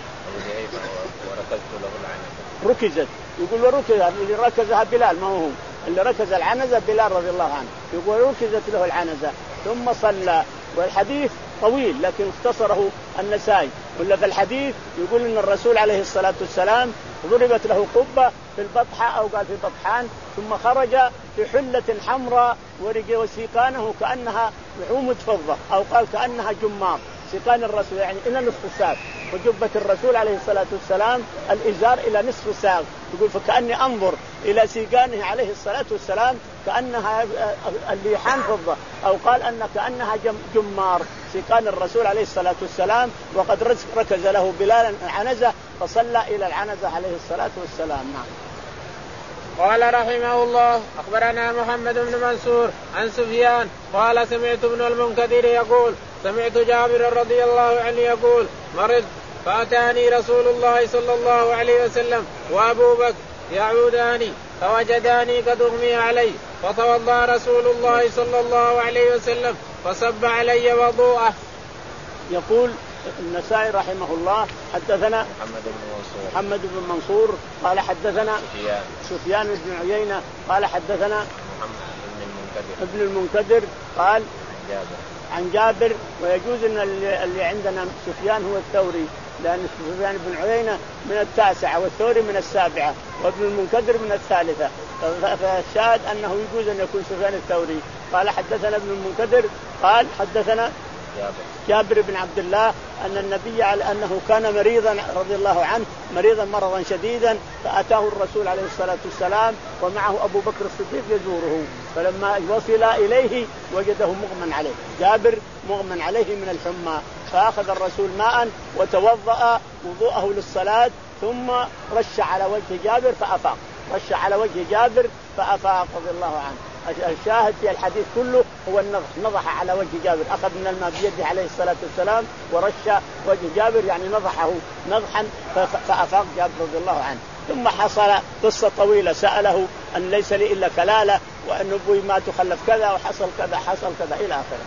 Speaker 3: وركزت له العنزة.
Speaker 2: ركزت، يقول وركز اللي ركزها بلال، ما هو اللي ركز العنزة بلال رضي الله عنه، يقول ركزت له العنزة ثم صلى. والحديث طويل لكن اختصره النسائي. ولا في الحديث يقول ان الرسول عليه الصلاة والسلام ضربت له قبة في البطحة أو قال في بطحان، ثم خرج في حلة حمراء ورجل وسيقانه كأنها لحوم فضة أو قال كأنها جمار. سيقان الرسول يعني إلى نصف الساق، وجبة الرسول عليه الصلاة والسلام الإزار إلى نصف الساق. يقول فكأني أنظر إلى سيقانه عليه الصلاة والسلام كأنها الليحان فضة أو قال أن كأنها جمار سيقان الرسول عليه الصلاة والسلام. وقد ركز له بلال العنزة فصلى إلى العنزة عليه الصلاة والسلام. نعم.
Speaker 1: قال رحمه الله أخبرنا محمد بن منصور عن سفيان قال سمعت ابن المنكدر يقول سمعت جابر رضي الله عنه يقول مرض فأتاني رسول الله صلى الله عليه وسلم وأبو بكر يعوداني فوجداني قد أغمي علي فتوضأ رسول الله صلى الله عليه وسلم فصب علي وضوءه.
Speaker 2: يقول النسائي رحمه الله حدثنا
Speaker 3: محمد بن منصور
Speaker 2: محمد بن منصور قال حدثنا
Speaker 3: سفيان
Speaker 2: سفيان بن عيينة قال حدثنا
Speaker 3: محمد بن المنكدر
Speaker 2: ابن المنكدر قال
Speaker 3: جابر
Speaker 2: عن جابر. ويجوز ان اللي عندنا سفيان هو الثوري لأن سفيان بن عيينة من التاسعة والثوري من السابعة وابن المنكدر من الثالثة، فالشاهد أنه يجوز أن يكون سفيان الثوري. قال حدثنا ابن المنكدر قال حدثنا
Speaker 3: جابر,
Speaker 2: جابر بن عبد الله أن النبي على أنه كان مريضا رضي الله عنه مريضا مرضا شديدا فأتاه الرسول عليه الصلاة والسلام ومعه أبو بكر الصديق يزوره، فلما وصل إليه وجده مغمى عليه، جابر مغمى عليه من الحمى، فأخذ الرسول ماء وتوضأ وضوءه للصلاة ثم رش على وجه جابر فأفاق، رش على وجه جابر فأفاق رضي الله عنه. الشاهد في الحديث كله هو النضح، نضح على وجه جابر، أخذ من الماء بيده عليه الصلاة والسلام ورش وجه جابر يعني نضحه نضحا فأفاق جابر رضي الله عنه. ثم حصل قصة طويلة سأله أن ليس لي إلا كلالة وأن أبوي ما تخلف كذا وحصل كذا حصل كذا إلى آخره.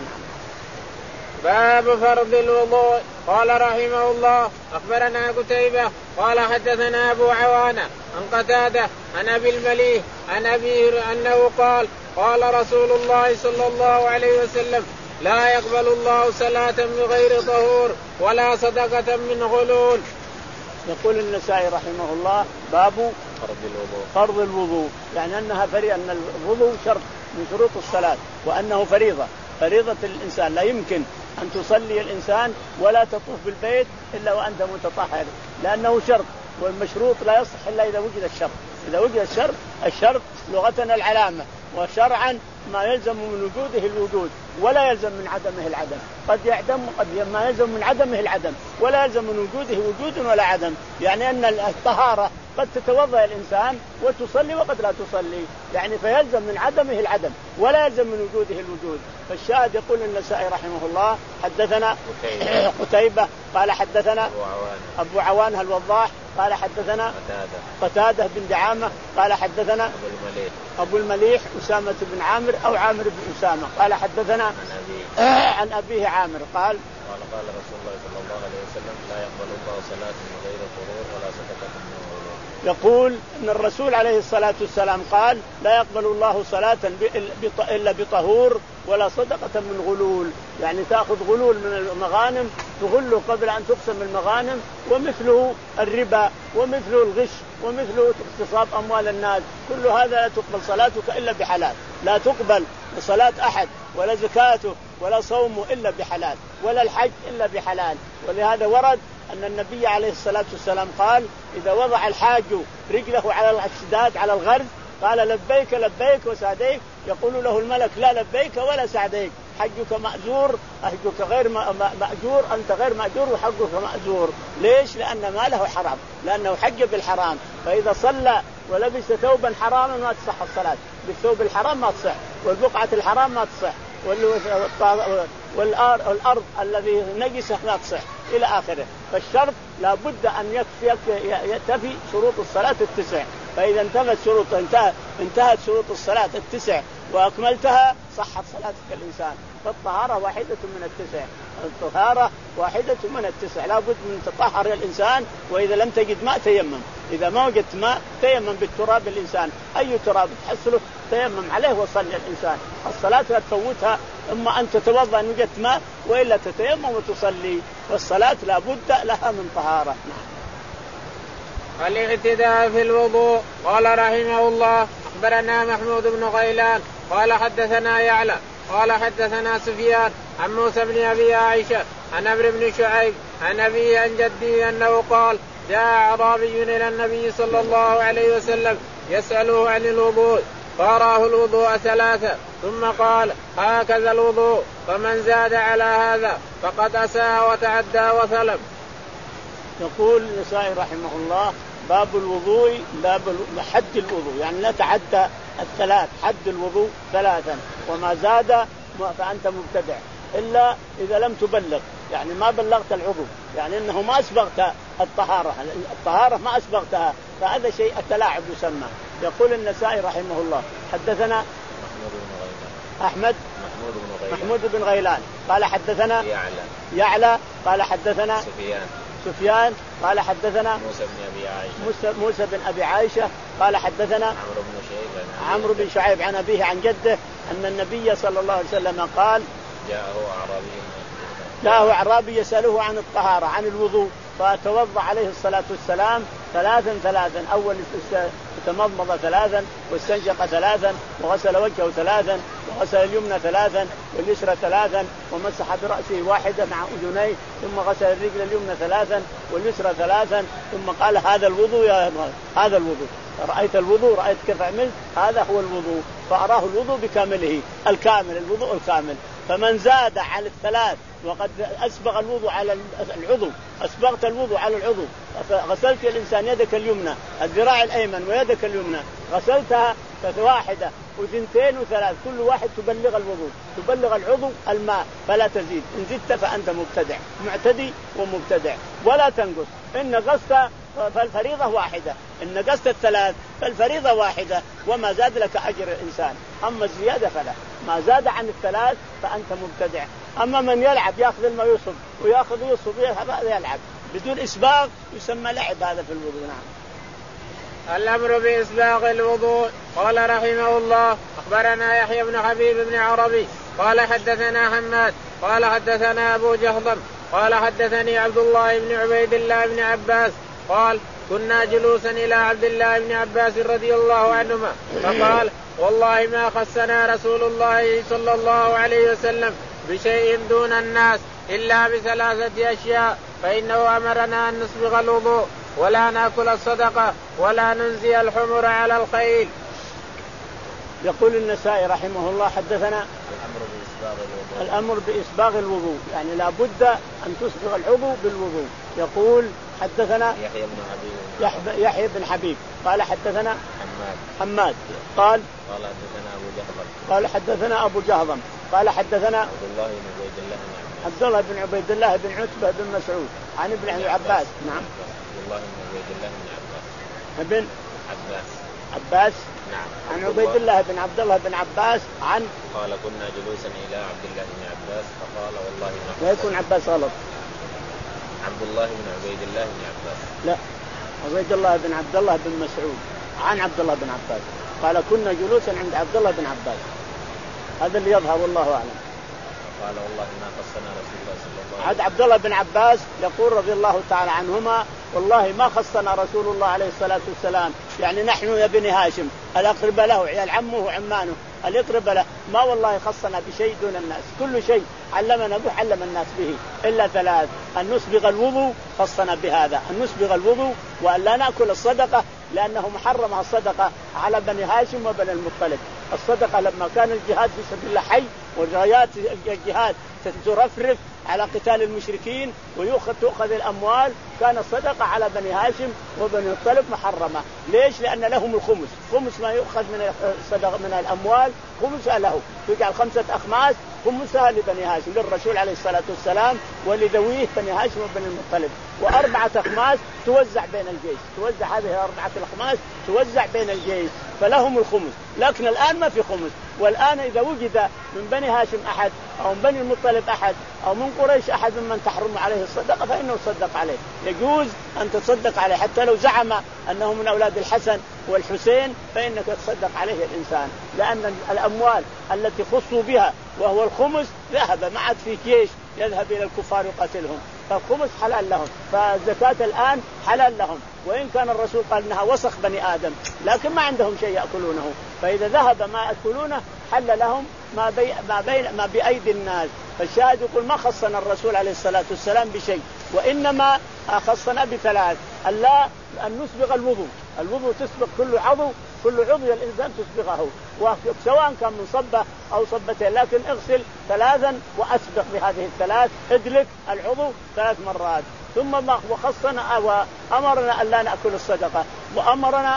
Speaker 1: باب فرض الوضوء. قال رحمه الله أخبرنا قتيبة قال حدثنا أبو عوانة عن قتادة عن أبي المليح عن أبيه أنه قال قال رسول الله صلى الله عليه وسلم لا يقبل الله صلاة بغير طهور ولا صدقة من غلول.
Speaker 2: يقول النسائي رحمه الله باب
Speaker 3: فرض الوضوء.
Speaker 2: فرض الوضوء يعني أنها فريضة، أن الوضوء شرط من شروط الصلاة وأنه فريضة فريضة الإنسان، لا يمكن أن تصلي الإنسان ولا تطوف بالبيت إلا وأنت متطهر لأنه شرط، والمشروط لا يصح إلا إذا وجد الشرط. إذا وجد الشرط الشرط لغتنا العلامة، وشرعا ما يلزم من وجوده الوجود ولا يلزم من عدمه العدم، قد يعدم قد ما يلزم من عدمه العدم ولا يلزم من وجوده وجود ولا عدم. يعني أن الطهارة قد تتوضأ الإنسان وتصلي وقد لا تصلي، يعني فيلزم من عدمه العدم ولا يلزم من وجوده الوجود. فالشاهد يقول النسائي رحمه الله حدثنا قتيبة قال حدثنا
Speaker 3: أبو عوان
Speaker 2: أبو عوان الوضاح قال حدثنا
Speaker 3: قتادة
Speaker 2: قتادة بن دعامة قال حدثنا
Speaker 3: أبو المليح
Speaker 2: أبو المليح أسامة بن عامر أو عامر بن أسامة قال حدثنا
Speaker 3: عن أبيه
Speaker 2: عن أبيه عامر قال
Speaker 3: قال قال رسول الله صلى الله عليه وسلم لا يقبل الله صلاة من غير طهور ولا صدقة من غلول.
Speaker 2: يقول أن الرسول عليه الصلاة والسلام قال لا يقبل الله صلاة إلا بطهور ولا صدقة من غلول، يعني تأخذ غلول من المغانم تغل قبل أن تقسم المغانم، ومثله الربا ومثله الغش ومثله اغتصاب أموال الناس، كل هذا لا تقبل صلاتك إلا بحلال، لا تقبل صلاة أحد ولا زكاته ولا صومه إلا بحلال، ولا الحج إلا بحلال. ولهذا ورد أن النبي عليه الصلاة والسلام قال إذا وضع الحاج رجله على الشداد على الغرز قال لبيك لبيك وسعديك، يقول له الملك لا لبيك ولا سعديك، حجك مأجور، حجك غير مأجور، أنت غير مأجور وحجك مأجور. ليش؟ لأن ماله حرام، لأنه حج بالحرام. فإذا صلى ولبس ثوبا حراما ما تصح الصلاة، بالثوب الحرام ما تصح، والبقعة الحرام ما تصح، والأرض الذي نجسه لا تصح إلى آخره. فالشرط لا بد أن يكفي شروط الصلاة التسع، فإذا انتهت شروط انتهت انتهت شروط الصلاة التسع وأكملتها صحت صلاتك الإنسان. فالطهارة واحدة من التسع، الطهارة واحدة من التسع، لا بد من تطهر الإنسان. وإذا لم تجد ماء تيمم، إذا ما وجدت ماء تيمم بالتراب الإنسان، أي تراب تحصله تيمم عليه وصلي الإنسان. الصلاة لا تفوتها، إما أن تتوضأ إن وجدت ماء وإلا تتيمم وتصلي. والصلاة لا بد لها من طهارة.
Speaker 1: الاعتداء في الوضوء. قال رحمه الله أخبرنا محمود بن غيلان قال حدثنا يعلى قال حدثنا سفيان عن موسى بن أبي عائشة عن عمرو بن شعيب عن أبيه عن جده أنه قال جاء أعرابي إلى النبي صلى الله عليه وسلم يسأله عن الوضوء فأراه الوضوء ثلاثة ثم قال هكذا الوضوء، فمن زاد على هذا فقد أساء وتعدى وثلم.
Speaker 2: يقول النسائي رحمه الله باب الوضوء، باب حد الوضوء، يعني لا تعدى الثلاث، حد الوضوء ثلاثا، وما زاد فأنت مبتدع إلا إذا لم تبلغ، يعني ما بلغت العضو، يعني إنه ما أسبغت الطهارة، الطهارة ما أسبغتها، فهذا شيء التلاعب يسمى. يقول النسائي رحمه الله حدثنا أحمد
Speaker 3: محمود بن غيلان,
Speaker 2: محمود بن غيلان قال حدثنا
Speaker 3: يعلى
Speaker 2: يعلى قال حدثنا
Speaker 3: سفيان
Speaker 2: سفيان قال حدثنا
Speaker 3: موسى بن أبي عائشة
Speaker 2: موسى, موسى بن أبي عائشة قال حدثنا
Speaker 3: عمرو بن شعيب
Speaker 2: عمرو بن شعيب عن أبيه عن جده أن النبي صلى الله عليه وسلم قال
Speaker 3: جاءه أعرابي
Speaker 2: جاءه أعرابي يسأله عن الطهارة عن الوضوء، فتوضأ عليه الصلاة والسلام ثلاثا ثلاثا، أول تمضمض ثلاثا واستنشق ثلاثا وغسل وجهه ثلاثا وغسل اليمنى ثلاثا واليسرى ثلاثا ومسح برأسه واحدة مع أذنيه ثم غسل الرجل اليمنى ثلاثا واليسرى ثلاثا ثم قال هذا الوضوء يا هذا الوضوء، رأيت الوضوء، رأيت كيف عملت، هذا هو الوضوء. فأراه الوضوء بكامله الكامل، الوضوء الكامل. فمن زاد على الثلاث وقد أسبغ الوضوء على العضو، أسبغت الوضوء على العضو، غسلت الإنسان يدك اليمنى الذراع الأيمن ويدك اليمنى غسلتها واحدة وثنتين وثلاث، كل واحد تبلغ الوضوء، تبلغ العضو الماء فلا تزيد، إن زدت فأنت مبتدع معتدي ومبتدع. ولا تنقص، إن غسلت فالفريضة واحدة، إن قصت الثلاث فالفريضة واحدة، وما زاد لك أجر الإنسان. أما الزيادة فلا، ما زاد عن الثلاث فأنت مبتدع. أما من يلعب يأخذ الماء يصب ويأخذ يصب هذا يلعب بدون إسباغ يسمى لعب، هذا في الوضوء. نعم.
Speaker 1: الأمر بإسباغ الوضوء. قال رحمه الله أخبرنا يحيى بن حبيب بن عربي قال حدثنا حماد قال حدثنا أبو جهضم قال حدثني عبد الله بن عبيد الله بن عباس قال كنا جلوسا إلى عبد الله بن عباس رضي الله عنهما فقال والله ما خصنا رسول الله صلى الله عليه وسلم بشيء دون الناس إلا بثلاثة أشياء، فإنه أمرنا أن نسبغ الوضوء ولا نأكل الصدقة ولا ننزي الحمر على الخيل.
Speaker 2: يقول النسائي رحمه الله حدثنا
Speaker 3: الأمر بإسباغ الوضوء،
Speaker 2: الأمر بإسباغ الوضوء، يعني لا بد أن تسبغ العضو بالوضوء. يقول حدثنا
Speaker 3: يحيى بن حبيب
Speaker 2: يحيى بن حبيب قال حدثنا
Speaker 3: حماد
Speaker 2: حماد قال
Speaker 3: قال حدثنا أبو جهضم
Speaker 2: قال حدثنا أبو جهضم قال حدثنا
Speaker 3: عبد الله بن عبيد الله بن عباس
Speaker 2: عبد الله بن عبيد الله بن عتبة بن مسعود عن ابن عباس. نعم.
Speaker 3: عبد الله بن عبيد الله بن عباس
Speaker 2: ابن
Speaker 3: عباس
Speaker 2: عباس
Speaker 3: نعم.
Speaker 2: عن عبيد الله بن عبد الله بن عباس عن
Speaker 3: قال كنا جلوسا إلى عبد الله بن عباس فقال والله ما
Speaker 2: لا يكون عباس غلط،
Speaker 3: عبد الله بن عبيد الله بن عباس
Speaker 2: لا عبيد الله بن عبد الله بن مسعود عن عبد الله بن عباس قال كنا جلوسا عند عبد الله بن عباس، هذا اللي يظهر والله أعلم.
Speaker 3: قال والله ما خصنا رسول الله صلى الله عليه
Speaker 2: عند عبد الله بن عباس يقول رضي الله تعالى عنهما والله ما خصنا رسول الله عليه الصلاة والسلام، يعني نحن يا بني هاشم الأقرباء له عيال عمه وعمانه الاقرب له. ما والله خصنا بشيء دون الناس، كل شيء علمنا به علم الناس به إلا ثلاث: أن نسبغ الوضوء خصنا بهذا، أن نسبغ الوضوء، وأن لا نأكل الصدقة لأنه محرمها الصدقة على بني هاشم وبني المطلب. الصدقة لما كان الجهاد في سبيل الله حي والرايات الجهاد ترفرف على قتال المشركين ويؤخذ تؤخذ الأموال، كان الصدقة على بني هاشم وبني المطلب محرمة. ليش؟ لأن لهم الخمس، خمس ما يؤخذ من الصدقة من الأموال خمسها له، تجعل خمسة أخماس خمسها لبني هاشم للرسول عليه الصلاة والسلام ولذويه بني هاشم وبني المطلب، وأربعة أخماس توزع بين الجيش، توزع هذه الأربعة الأخماس توزع بين الجيش فلهم الخمس. لكن الآن ما في خمس، والآن إذا وجد من بني هاشم أحد أو من بني المطلب أحد أو من قريش أحد ممن تحرم عليه الصدقة فإنه يصدق عليه، يجوز أن تصدق عليه حتى لو زعم أنه من أولاد الحسن والحسين فإنك تصدق عليه الإنسان، لأن الأموال التي خصوا بها وهو الخمس ذهب ما عاد في جيش يذهب إلى الكفار يقاتلهم، فالخمس حلال لهم، فالزكاة الآن حلال لهم، وإن كان الرسول قال إنها وسخ بني آدم لكن ما عندهم شيء يأكلونه، فإذا ذهب ما يأكلونه حل لهم ما, بي ما, بين ما بأيدي الناس. فالشاهد يقول ما خصنا الرسول عليه الصلاة والسلام بشيء، وإنما خصنا بثلاث: ألا أن نسبغ الوضوء، الوضوء تسبغ كل عضو، كل عضو الإنسان تسبغه، سواء كان من صبة أو صبتين، لكن اغسل ثلاثا وأسبغ بهذه الثلاث، ادلك العضو ثلاث مرات. ثم وخصنا وأمرنا ألا نأكل الصدقة، وأمرنا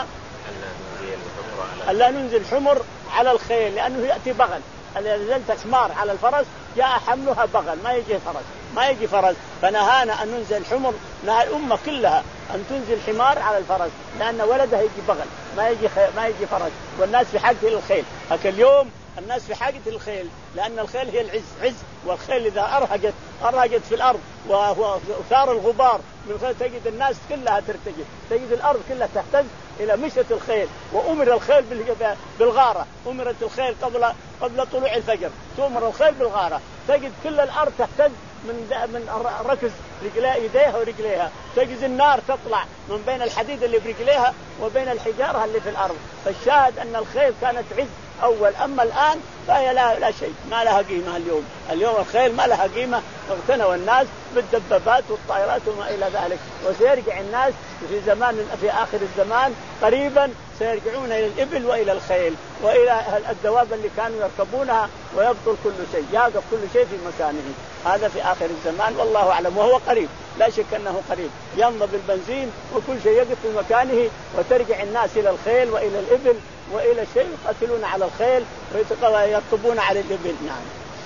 Speaker 2: ألا ننزل حمر على الخيل لأنه يأتي بغل، إذا نزلت حمار على الفرس جاء حملها بغل ما يجي فرس ما يجي فرس، فنهانا أن ننزل حمر، نهى الأمة كلها أن تنزل حمار على الفرس لأن ولدها يجي بغل ما يجي خي... ما يجي فرس، والناس في حاجة للخيل. هكذا اليوم الناس في حاجة للخيل لأن الخيل هي العز عز، والخيل إذا أرهجت أرهجت في الأرض وثار الغبار من خيل تجد الناس كلها ترتجف، تجد الأرض كلها تهتز إلى مشية الخيل. وأمر الخيل بالغارة، أمرت الخيل قبل قبل طلوع الفجر، تؤمر الخيل بالغارة، تجد كل الأرض تهتز من من ركز رجليها يديها ورجليها، تجد النار تطلع من بين الحديد اللي برجليها وبين الحجارة اللي في الأرض. فالشاهد أن الخيل كانت عز أول، أما الآن فهي لا, لا شيء، ما لها قيمة. اليوم اليوم الخيل ما لها قيمة، واغتنوا الناس بالدبابات والطائرات وما إلى ذلك. وسيرجع الناس في زمان في آخر الزمان قريبا سيرجعون إلى الإبل وإلى الخيل وإلى الدواب اللي كانوا يركبونها، ويبطل كل شيء، يقف كل شيء في مكانه. هذا في آخر الزمان والله أعلم، وهو قريب لا شك أنه قريب، ينضب البنزين وكل شيء يقف في مكانه، وترجع الناس إلى الخيل وإلى الإبل وإلى شيء، يقاتلون على الخيل ويركبون على الإبل. نعم.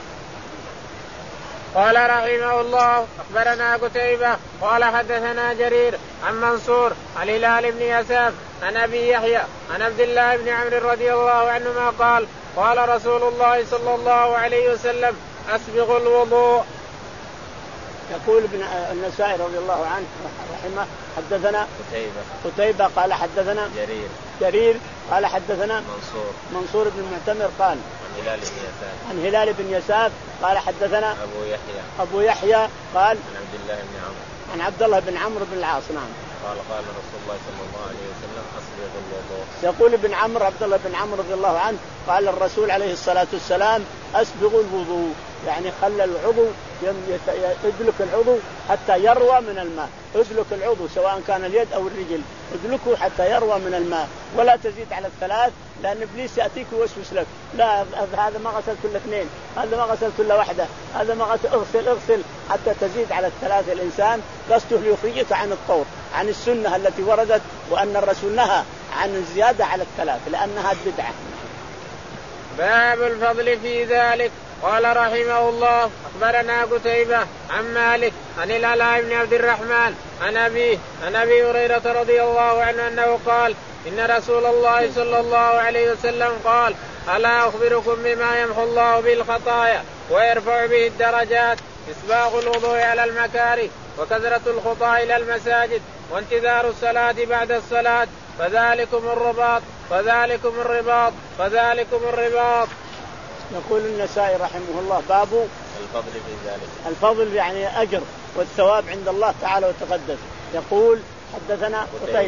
Speaker 1: قال رحمه الله: أخبرنا قتيبة قال حدثنا جرير عن منصور عن هلال بن يساف عن أبي يحيى عن عبد الله بن عمرو رضي الله عنهما قال: قال رسول الله صلى الله عليه وسلم: أسبغ الوضوء.
Speaker 2: يقول ابن النسائي رضي الله عنه رحمه: حدثنا
Speaker 3: قتيبة
Speaker 2: قتيبة قال حدثنا
Speaker 3: جرير
Speaker 2: جرير قال حدثنا
Speaker 3: منصور
Speaker 2: منصور بن المعتمر قال
Speaker 3: عن هلال بن يساف
Speaker 2: عن هلال بن يساف قال حدثنا
Speaker 3: أبو يحيى
Speaker 2: أبو يحيى قال
Speaker 3: عن عبد الله بن عمرو
Speaker 2: عن عبد الله بن عمرو بن العاص. نعم.
Speaker 3: قال قال رسول الله صلى الله عليه وسلم: أسبغ الوضوء.
Speaker 2: يقول ابن عمرو عبد الله بن عمرو رضي الله عنه قال الرسول عليه الصلاة والسلام: أسبغ الوضوء، يعني خلى العضو يدلك العضو حتى يروى من الماء، ادلك العضو سواء كان اليد أو الرجل، ادلكه حتى يروى من الماء، ولا تزيد على الثلاث لأن إبليس يأتيك ويوسوس لك، لا هذا ما غسل كل اثنين، هذا ما غسل كل واحدة، هذا ما غسل، اغسل اغسل حتى تزيد على الثلاث. الإنسان قصده ليخرجك عن الطور، عن السنة التي وردت، وأن الرسول نهى عن الزيادة على الثلاث لأنها بدعة.
Speaker 1: باب الفضل في ذلك. قال رحمه الله: أخبرنا قتيبة عن مالك عن العلاء بن عبد الرحمن عن أبيه عن أبي هريرة رضي الله عنه أنه قال: إن رسول الله صلى الله عليه وسلم قال: ألا أخبركم بما يمحو الله به الخطايا ويرفع به الدرجات؟ إسباغ الوضوء على المكاره، وكثرة الخطى إلى المساجد، وانتظار الصلاة بعد الصلاة، فذلكم الرباط فذلكم الرباط فذلكم الرباط.
Speaker 2: يقول النسائي رحمه الله: باب
Speaker 3: الفضل في ذلك.
Speaker 2: الفضل يعني أجر والثواب عند الله تعالى وتقدس. يقول: حدثنا قتيبة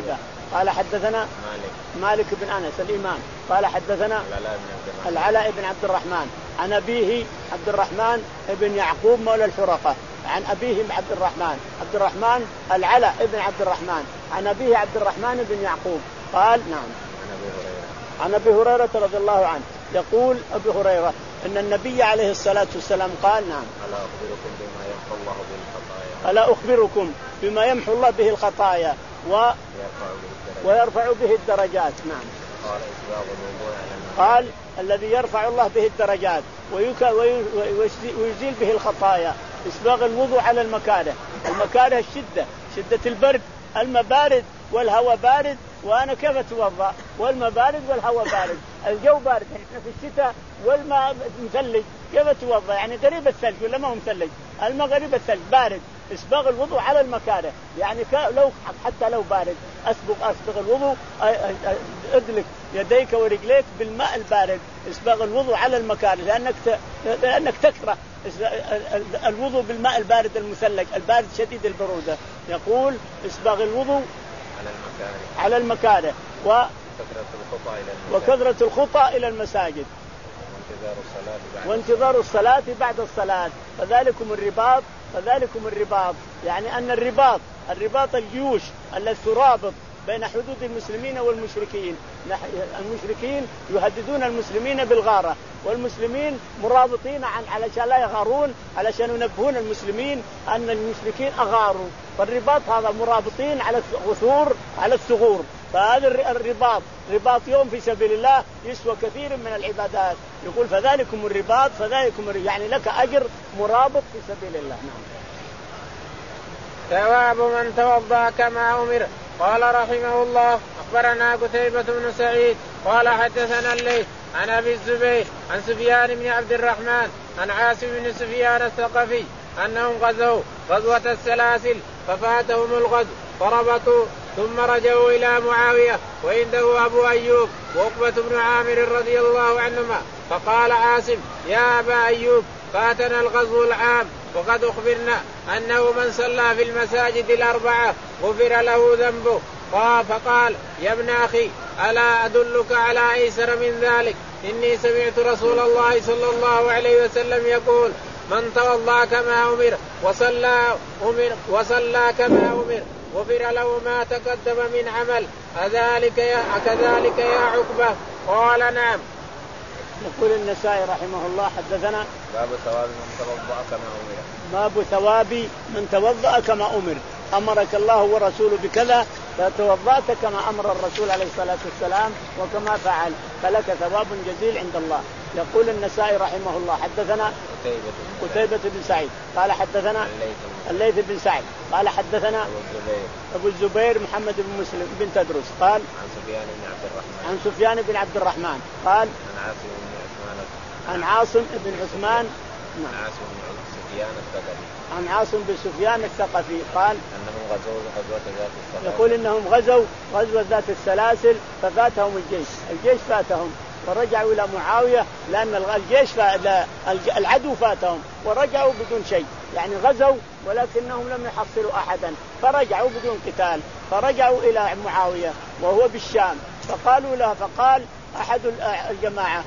Speaker 2: قال حدثنا
Speaker 3: مالك
Speaker 2: مالك بن أنس الإمام قال حدثنا العلاء بن عبد الرحمن عن أبيه عبد الرحمن بن يعقوب مولى الحرقة عن أبيه عبد الرحمن عبد الرحمن العلاء بن عبد الرحمن عن أبيه عبد الرحمن بن يعقوب قال نعم عن أبي هريرة رضي الله عنه يقول أبي هريرة أن النبي عليه الصلاة والسلام قال نعم ألا أخبركم بما يمحو الله به الخطايا و... ويرفع به الدرجات. نعم قال الذي يرفع الله به الدرجات ويك... ويزيل به الخطايا إسباغ الوضوء على المكاره. المكاره الشدة شدة البرد الماء بارد والهواء بارد وأنا كيف أتوضأ والماء بارد والهواء بارد الجو بارد احنا في الشتاء والماء مثلج كيف أتوضأ يعني قريب الثلج ولا ما هو مثلج الماء قريب الثلج بارد اسبغ الوضوء على المكاره يعني لو حتى لو بارد اسبغ اسبغ الوضوء ادلك يديك ورجليك بالماء البارد اسبغ الوضوء على المكاره لأنك لأنك تكره الوضوء بالماء البارد المثلج البارد شديد البرودة. يقول اسبغ الوضوء على المكاره و وكثرة الخطى إلى المساجد وانتظار الصلاة بعد الصلاة فذلكم الرباط فذلكم الرباط يعني أن الرباط الرباط الجيوش التي ترابط بين حدود المسلمين والمشركين. المشركين يهددون المسلمين بالغارة والمسلمين مرابطين عن علشان لا يغارون علشان ينبهون المسلمين أن المشركين أغاروا فالرباط هذا مرابطين على الغثور على الثغور فهذا الرباط رباط يوم في سبيل الله يسوى كثير من العبادات. يقول فذلكم الرباط فذلكم يعني لك أجر مرابط في سبيل الله. نعم.
Speaker 1: ثواب من توضأ كما أمر. قال رحمه الله أخبرنا قتيبة بن سعيد قال حدثنا الليث عن أبي الزبير عن سفيان بن عبد الرحمن عن عاصم بن سفيان الثقفي أنهم غزوا غزوة السلاسل ففاتهم الغزو فربطوا ثم رجعوا إلى معاوية وعنده أبو أيوب وعقبة بن عامر رضي الله عنهما فقال عاصم يا أبا أيوب فاتنا الغزو العام وقد أخبرنا أنه من صلى في المساجد الأربعة غفر له ذنبه. قال فقال يا ابن أخي ألا أدلك على أيسر من ذلك إني سمعت رسول الله صلى الله عليه وسلم يقول من توضأ كما أمر وصلى, أمر وصلى كما أمر غفر له ما تقدم من عمل أذلك يا كذلك يا عقبة؟ قال نعم.
Speaker 2: يقول النسائي رحمه الله حدثنا
Speaker 3: باب ثواب من توضأ كما أمر
Speaker 2: باب ثواب من توضأ كما أمر أمرك الله ورسوله بكذا فتوضأت كما أمر الرسول عليه الصلاة والسلام وكما فعل فلك ثواب جزيل عند الله. يقول النسائي رحمه الله حدثنا قتيبة بن سعيد قال حدثنا الليث بن سعد قال حدثنا أبو الزبير محمد بن مسلم بن تدرس قال عن سفيان بن عبد الرحمن قال عن عاصم بن عثمان عن عاصم بن سفيان الثقفي قال
Speaker 3: أنهم غزوا غزوة ذات السلاسل
Speaker 2: يقول إنهم غزوا غزوة ذات السلاسل ففاتهم الجيش الجيش فاتهم ورجعوا إلى معاوية لأن الجيش العدو فاتهم ورجعوا بدون شيء يعني غزوا ولكنهم لم يحصلوا أحدا فرجعوا بدون قتال فرجعوا إلى معاوية وهو بالشام فقالوا له فقال أحد الجماعة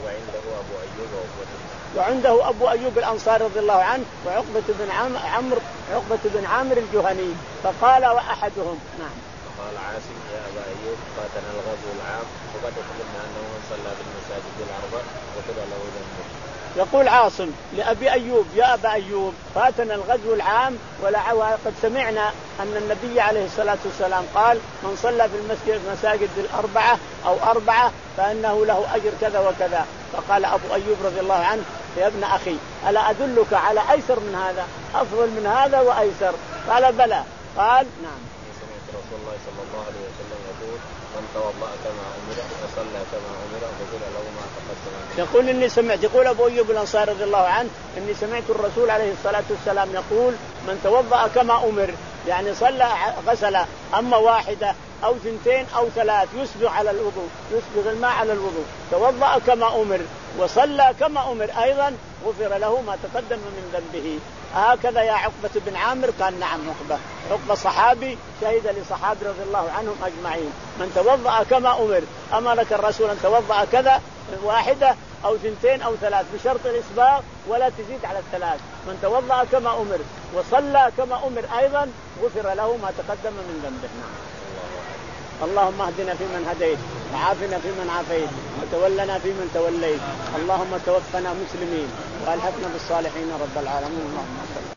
Speaker 2: وعنده أبو أيوب الأنصاري رضي الله عنه وعقبة بن عمرو عقبة بن عامر الجهني فقال وأحدهم نعم
Speaker 3: قال عاصم يا أبا أيوب فاتنا الغزو العام وقد أخبرنا أنه من صلى بالمساجد الأربع وغفر له ذنبه.
Speaker 2: يقول عاصم لأبي أيوب يا أبا أيوب فاتنا الغزو العام وقد سمعنا أن النبي عليه الصلاة والسلام قال من صلى في المسجد المساجد الأربعة أو أربعة فإنه له أجر كذا وكذا. فقال أبو أيوب رضي الله عنه يا ابن أخي ألا أدلك على أيسر من هذا أفضل من هذا وأيسر؟ قال بلى. قال نعم
Speaker 3: رسول الله صلى الله عليه وسلم يقول من توضأ كما أمر وصلى كما أمر غفر له ما تقدم.
Speaker 2: يقول إني سمعت يقول أبو أيوب الأنصاري رضي الله عنه إني سمعت الرسول عليه الصلاة والسلام يقول من توضأ كما أمر يعني صلى غسل أما واحدة أو ثنتين أو ثلاث يسبغ على الوضوء يسبغ الماء على الوضوء توضأ كما أمر وصلى كما أمر أيضا غفر له ما تقدم من ذنبه. هكذا يا عقبة بن عامر؟ قال نعم. عقبة عقبة صحابي شهد لصحابي رضي الله عنهم أجمعين. من توضأ كما أمر، أمرك الرسول أن توضأ كذا واحدة أو ثنتين أو ثلاث بشرط الإسباغ ولا تزيد على الثلاث. من توضأ كما أمر وصلى كما أمر أيضا غفر له ما تقدم من ذنبه. اللهم اهدنا فيمن هديت، وعافنا فيمن عافيت، وتولنا فيمن توليت. اللهم توفنا مسلمين والحقنا بالصالحين رب العالمين. اللهم صل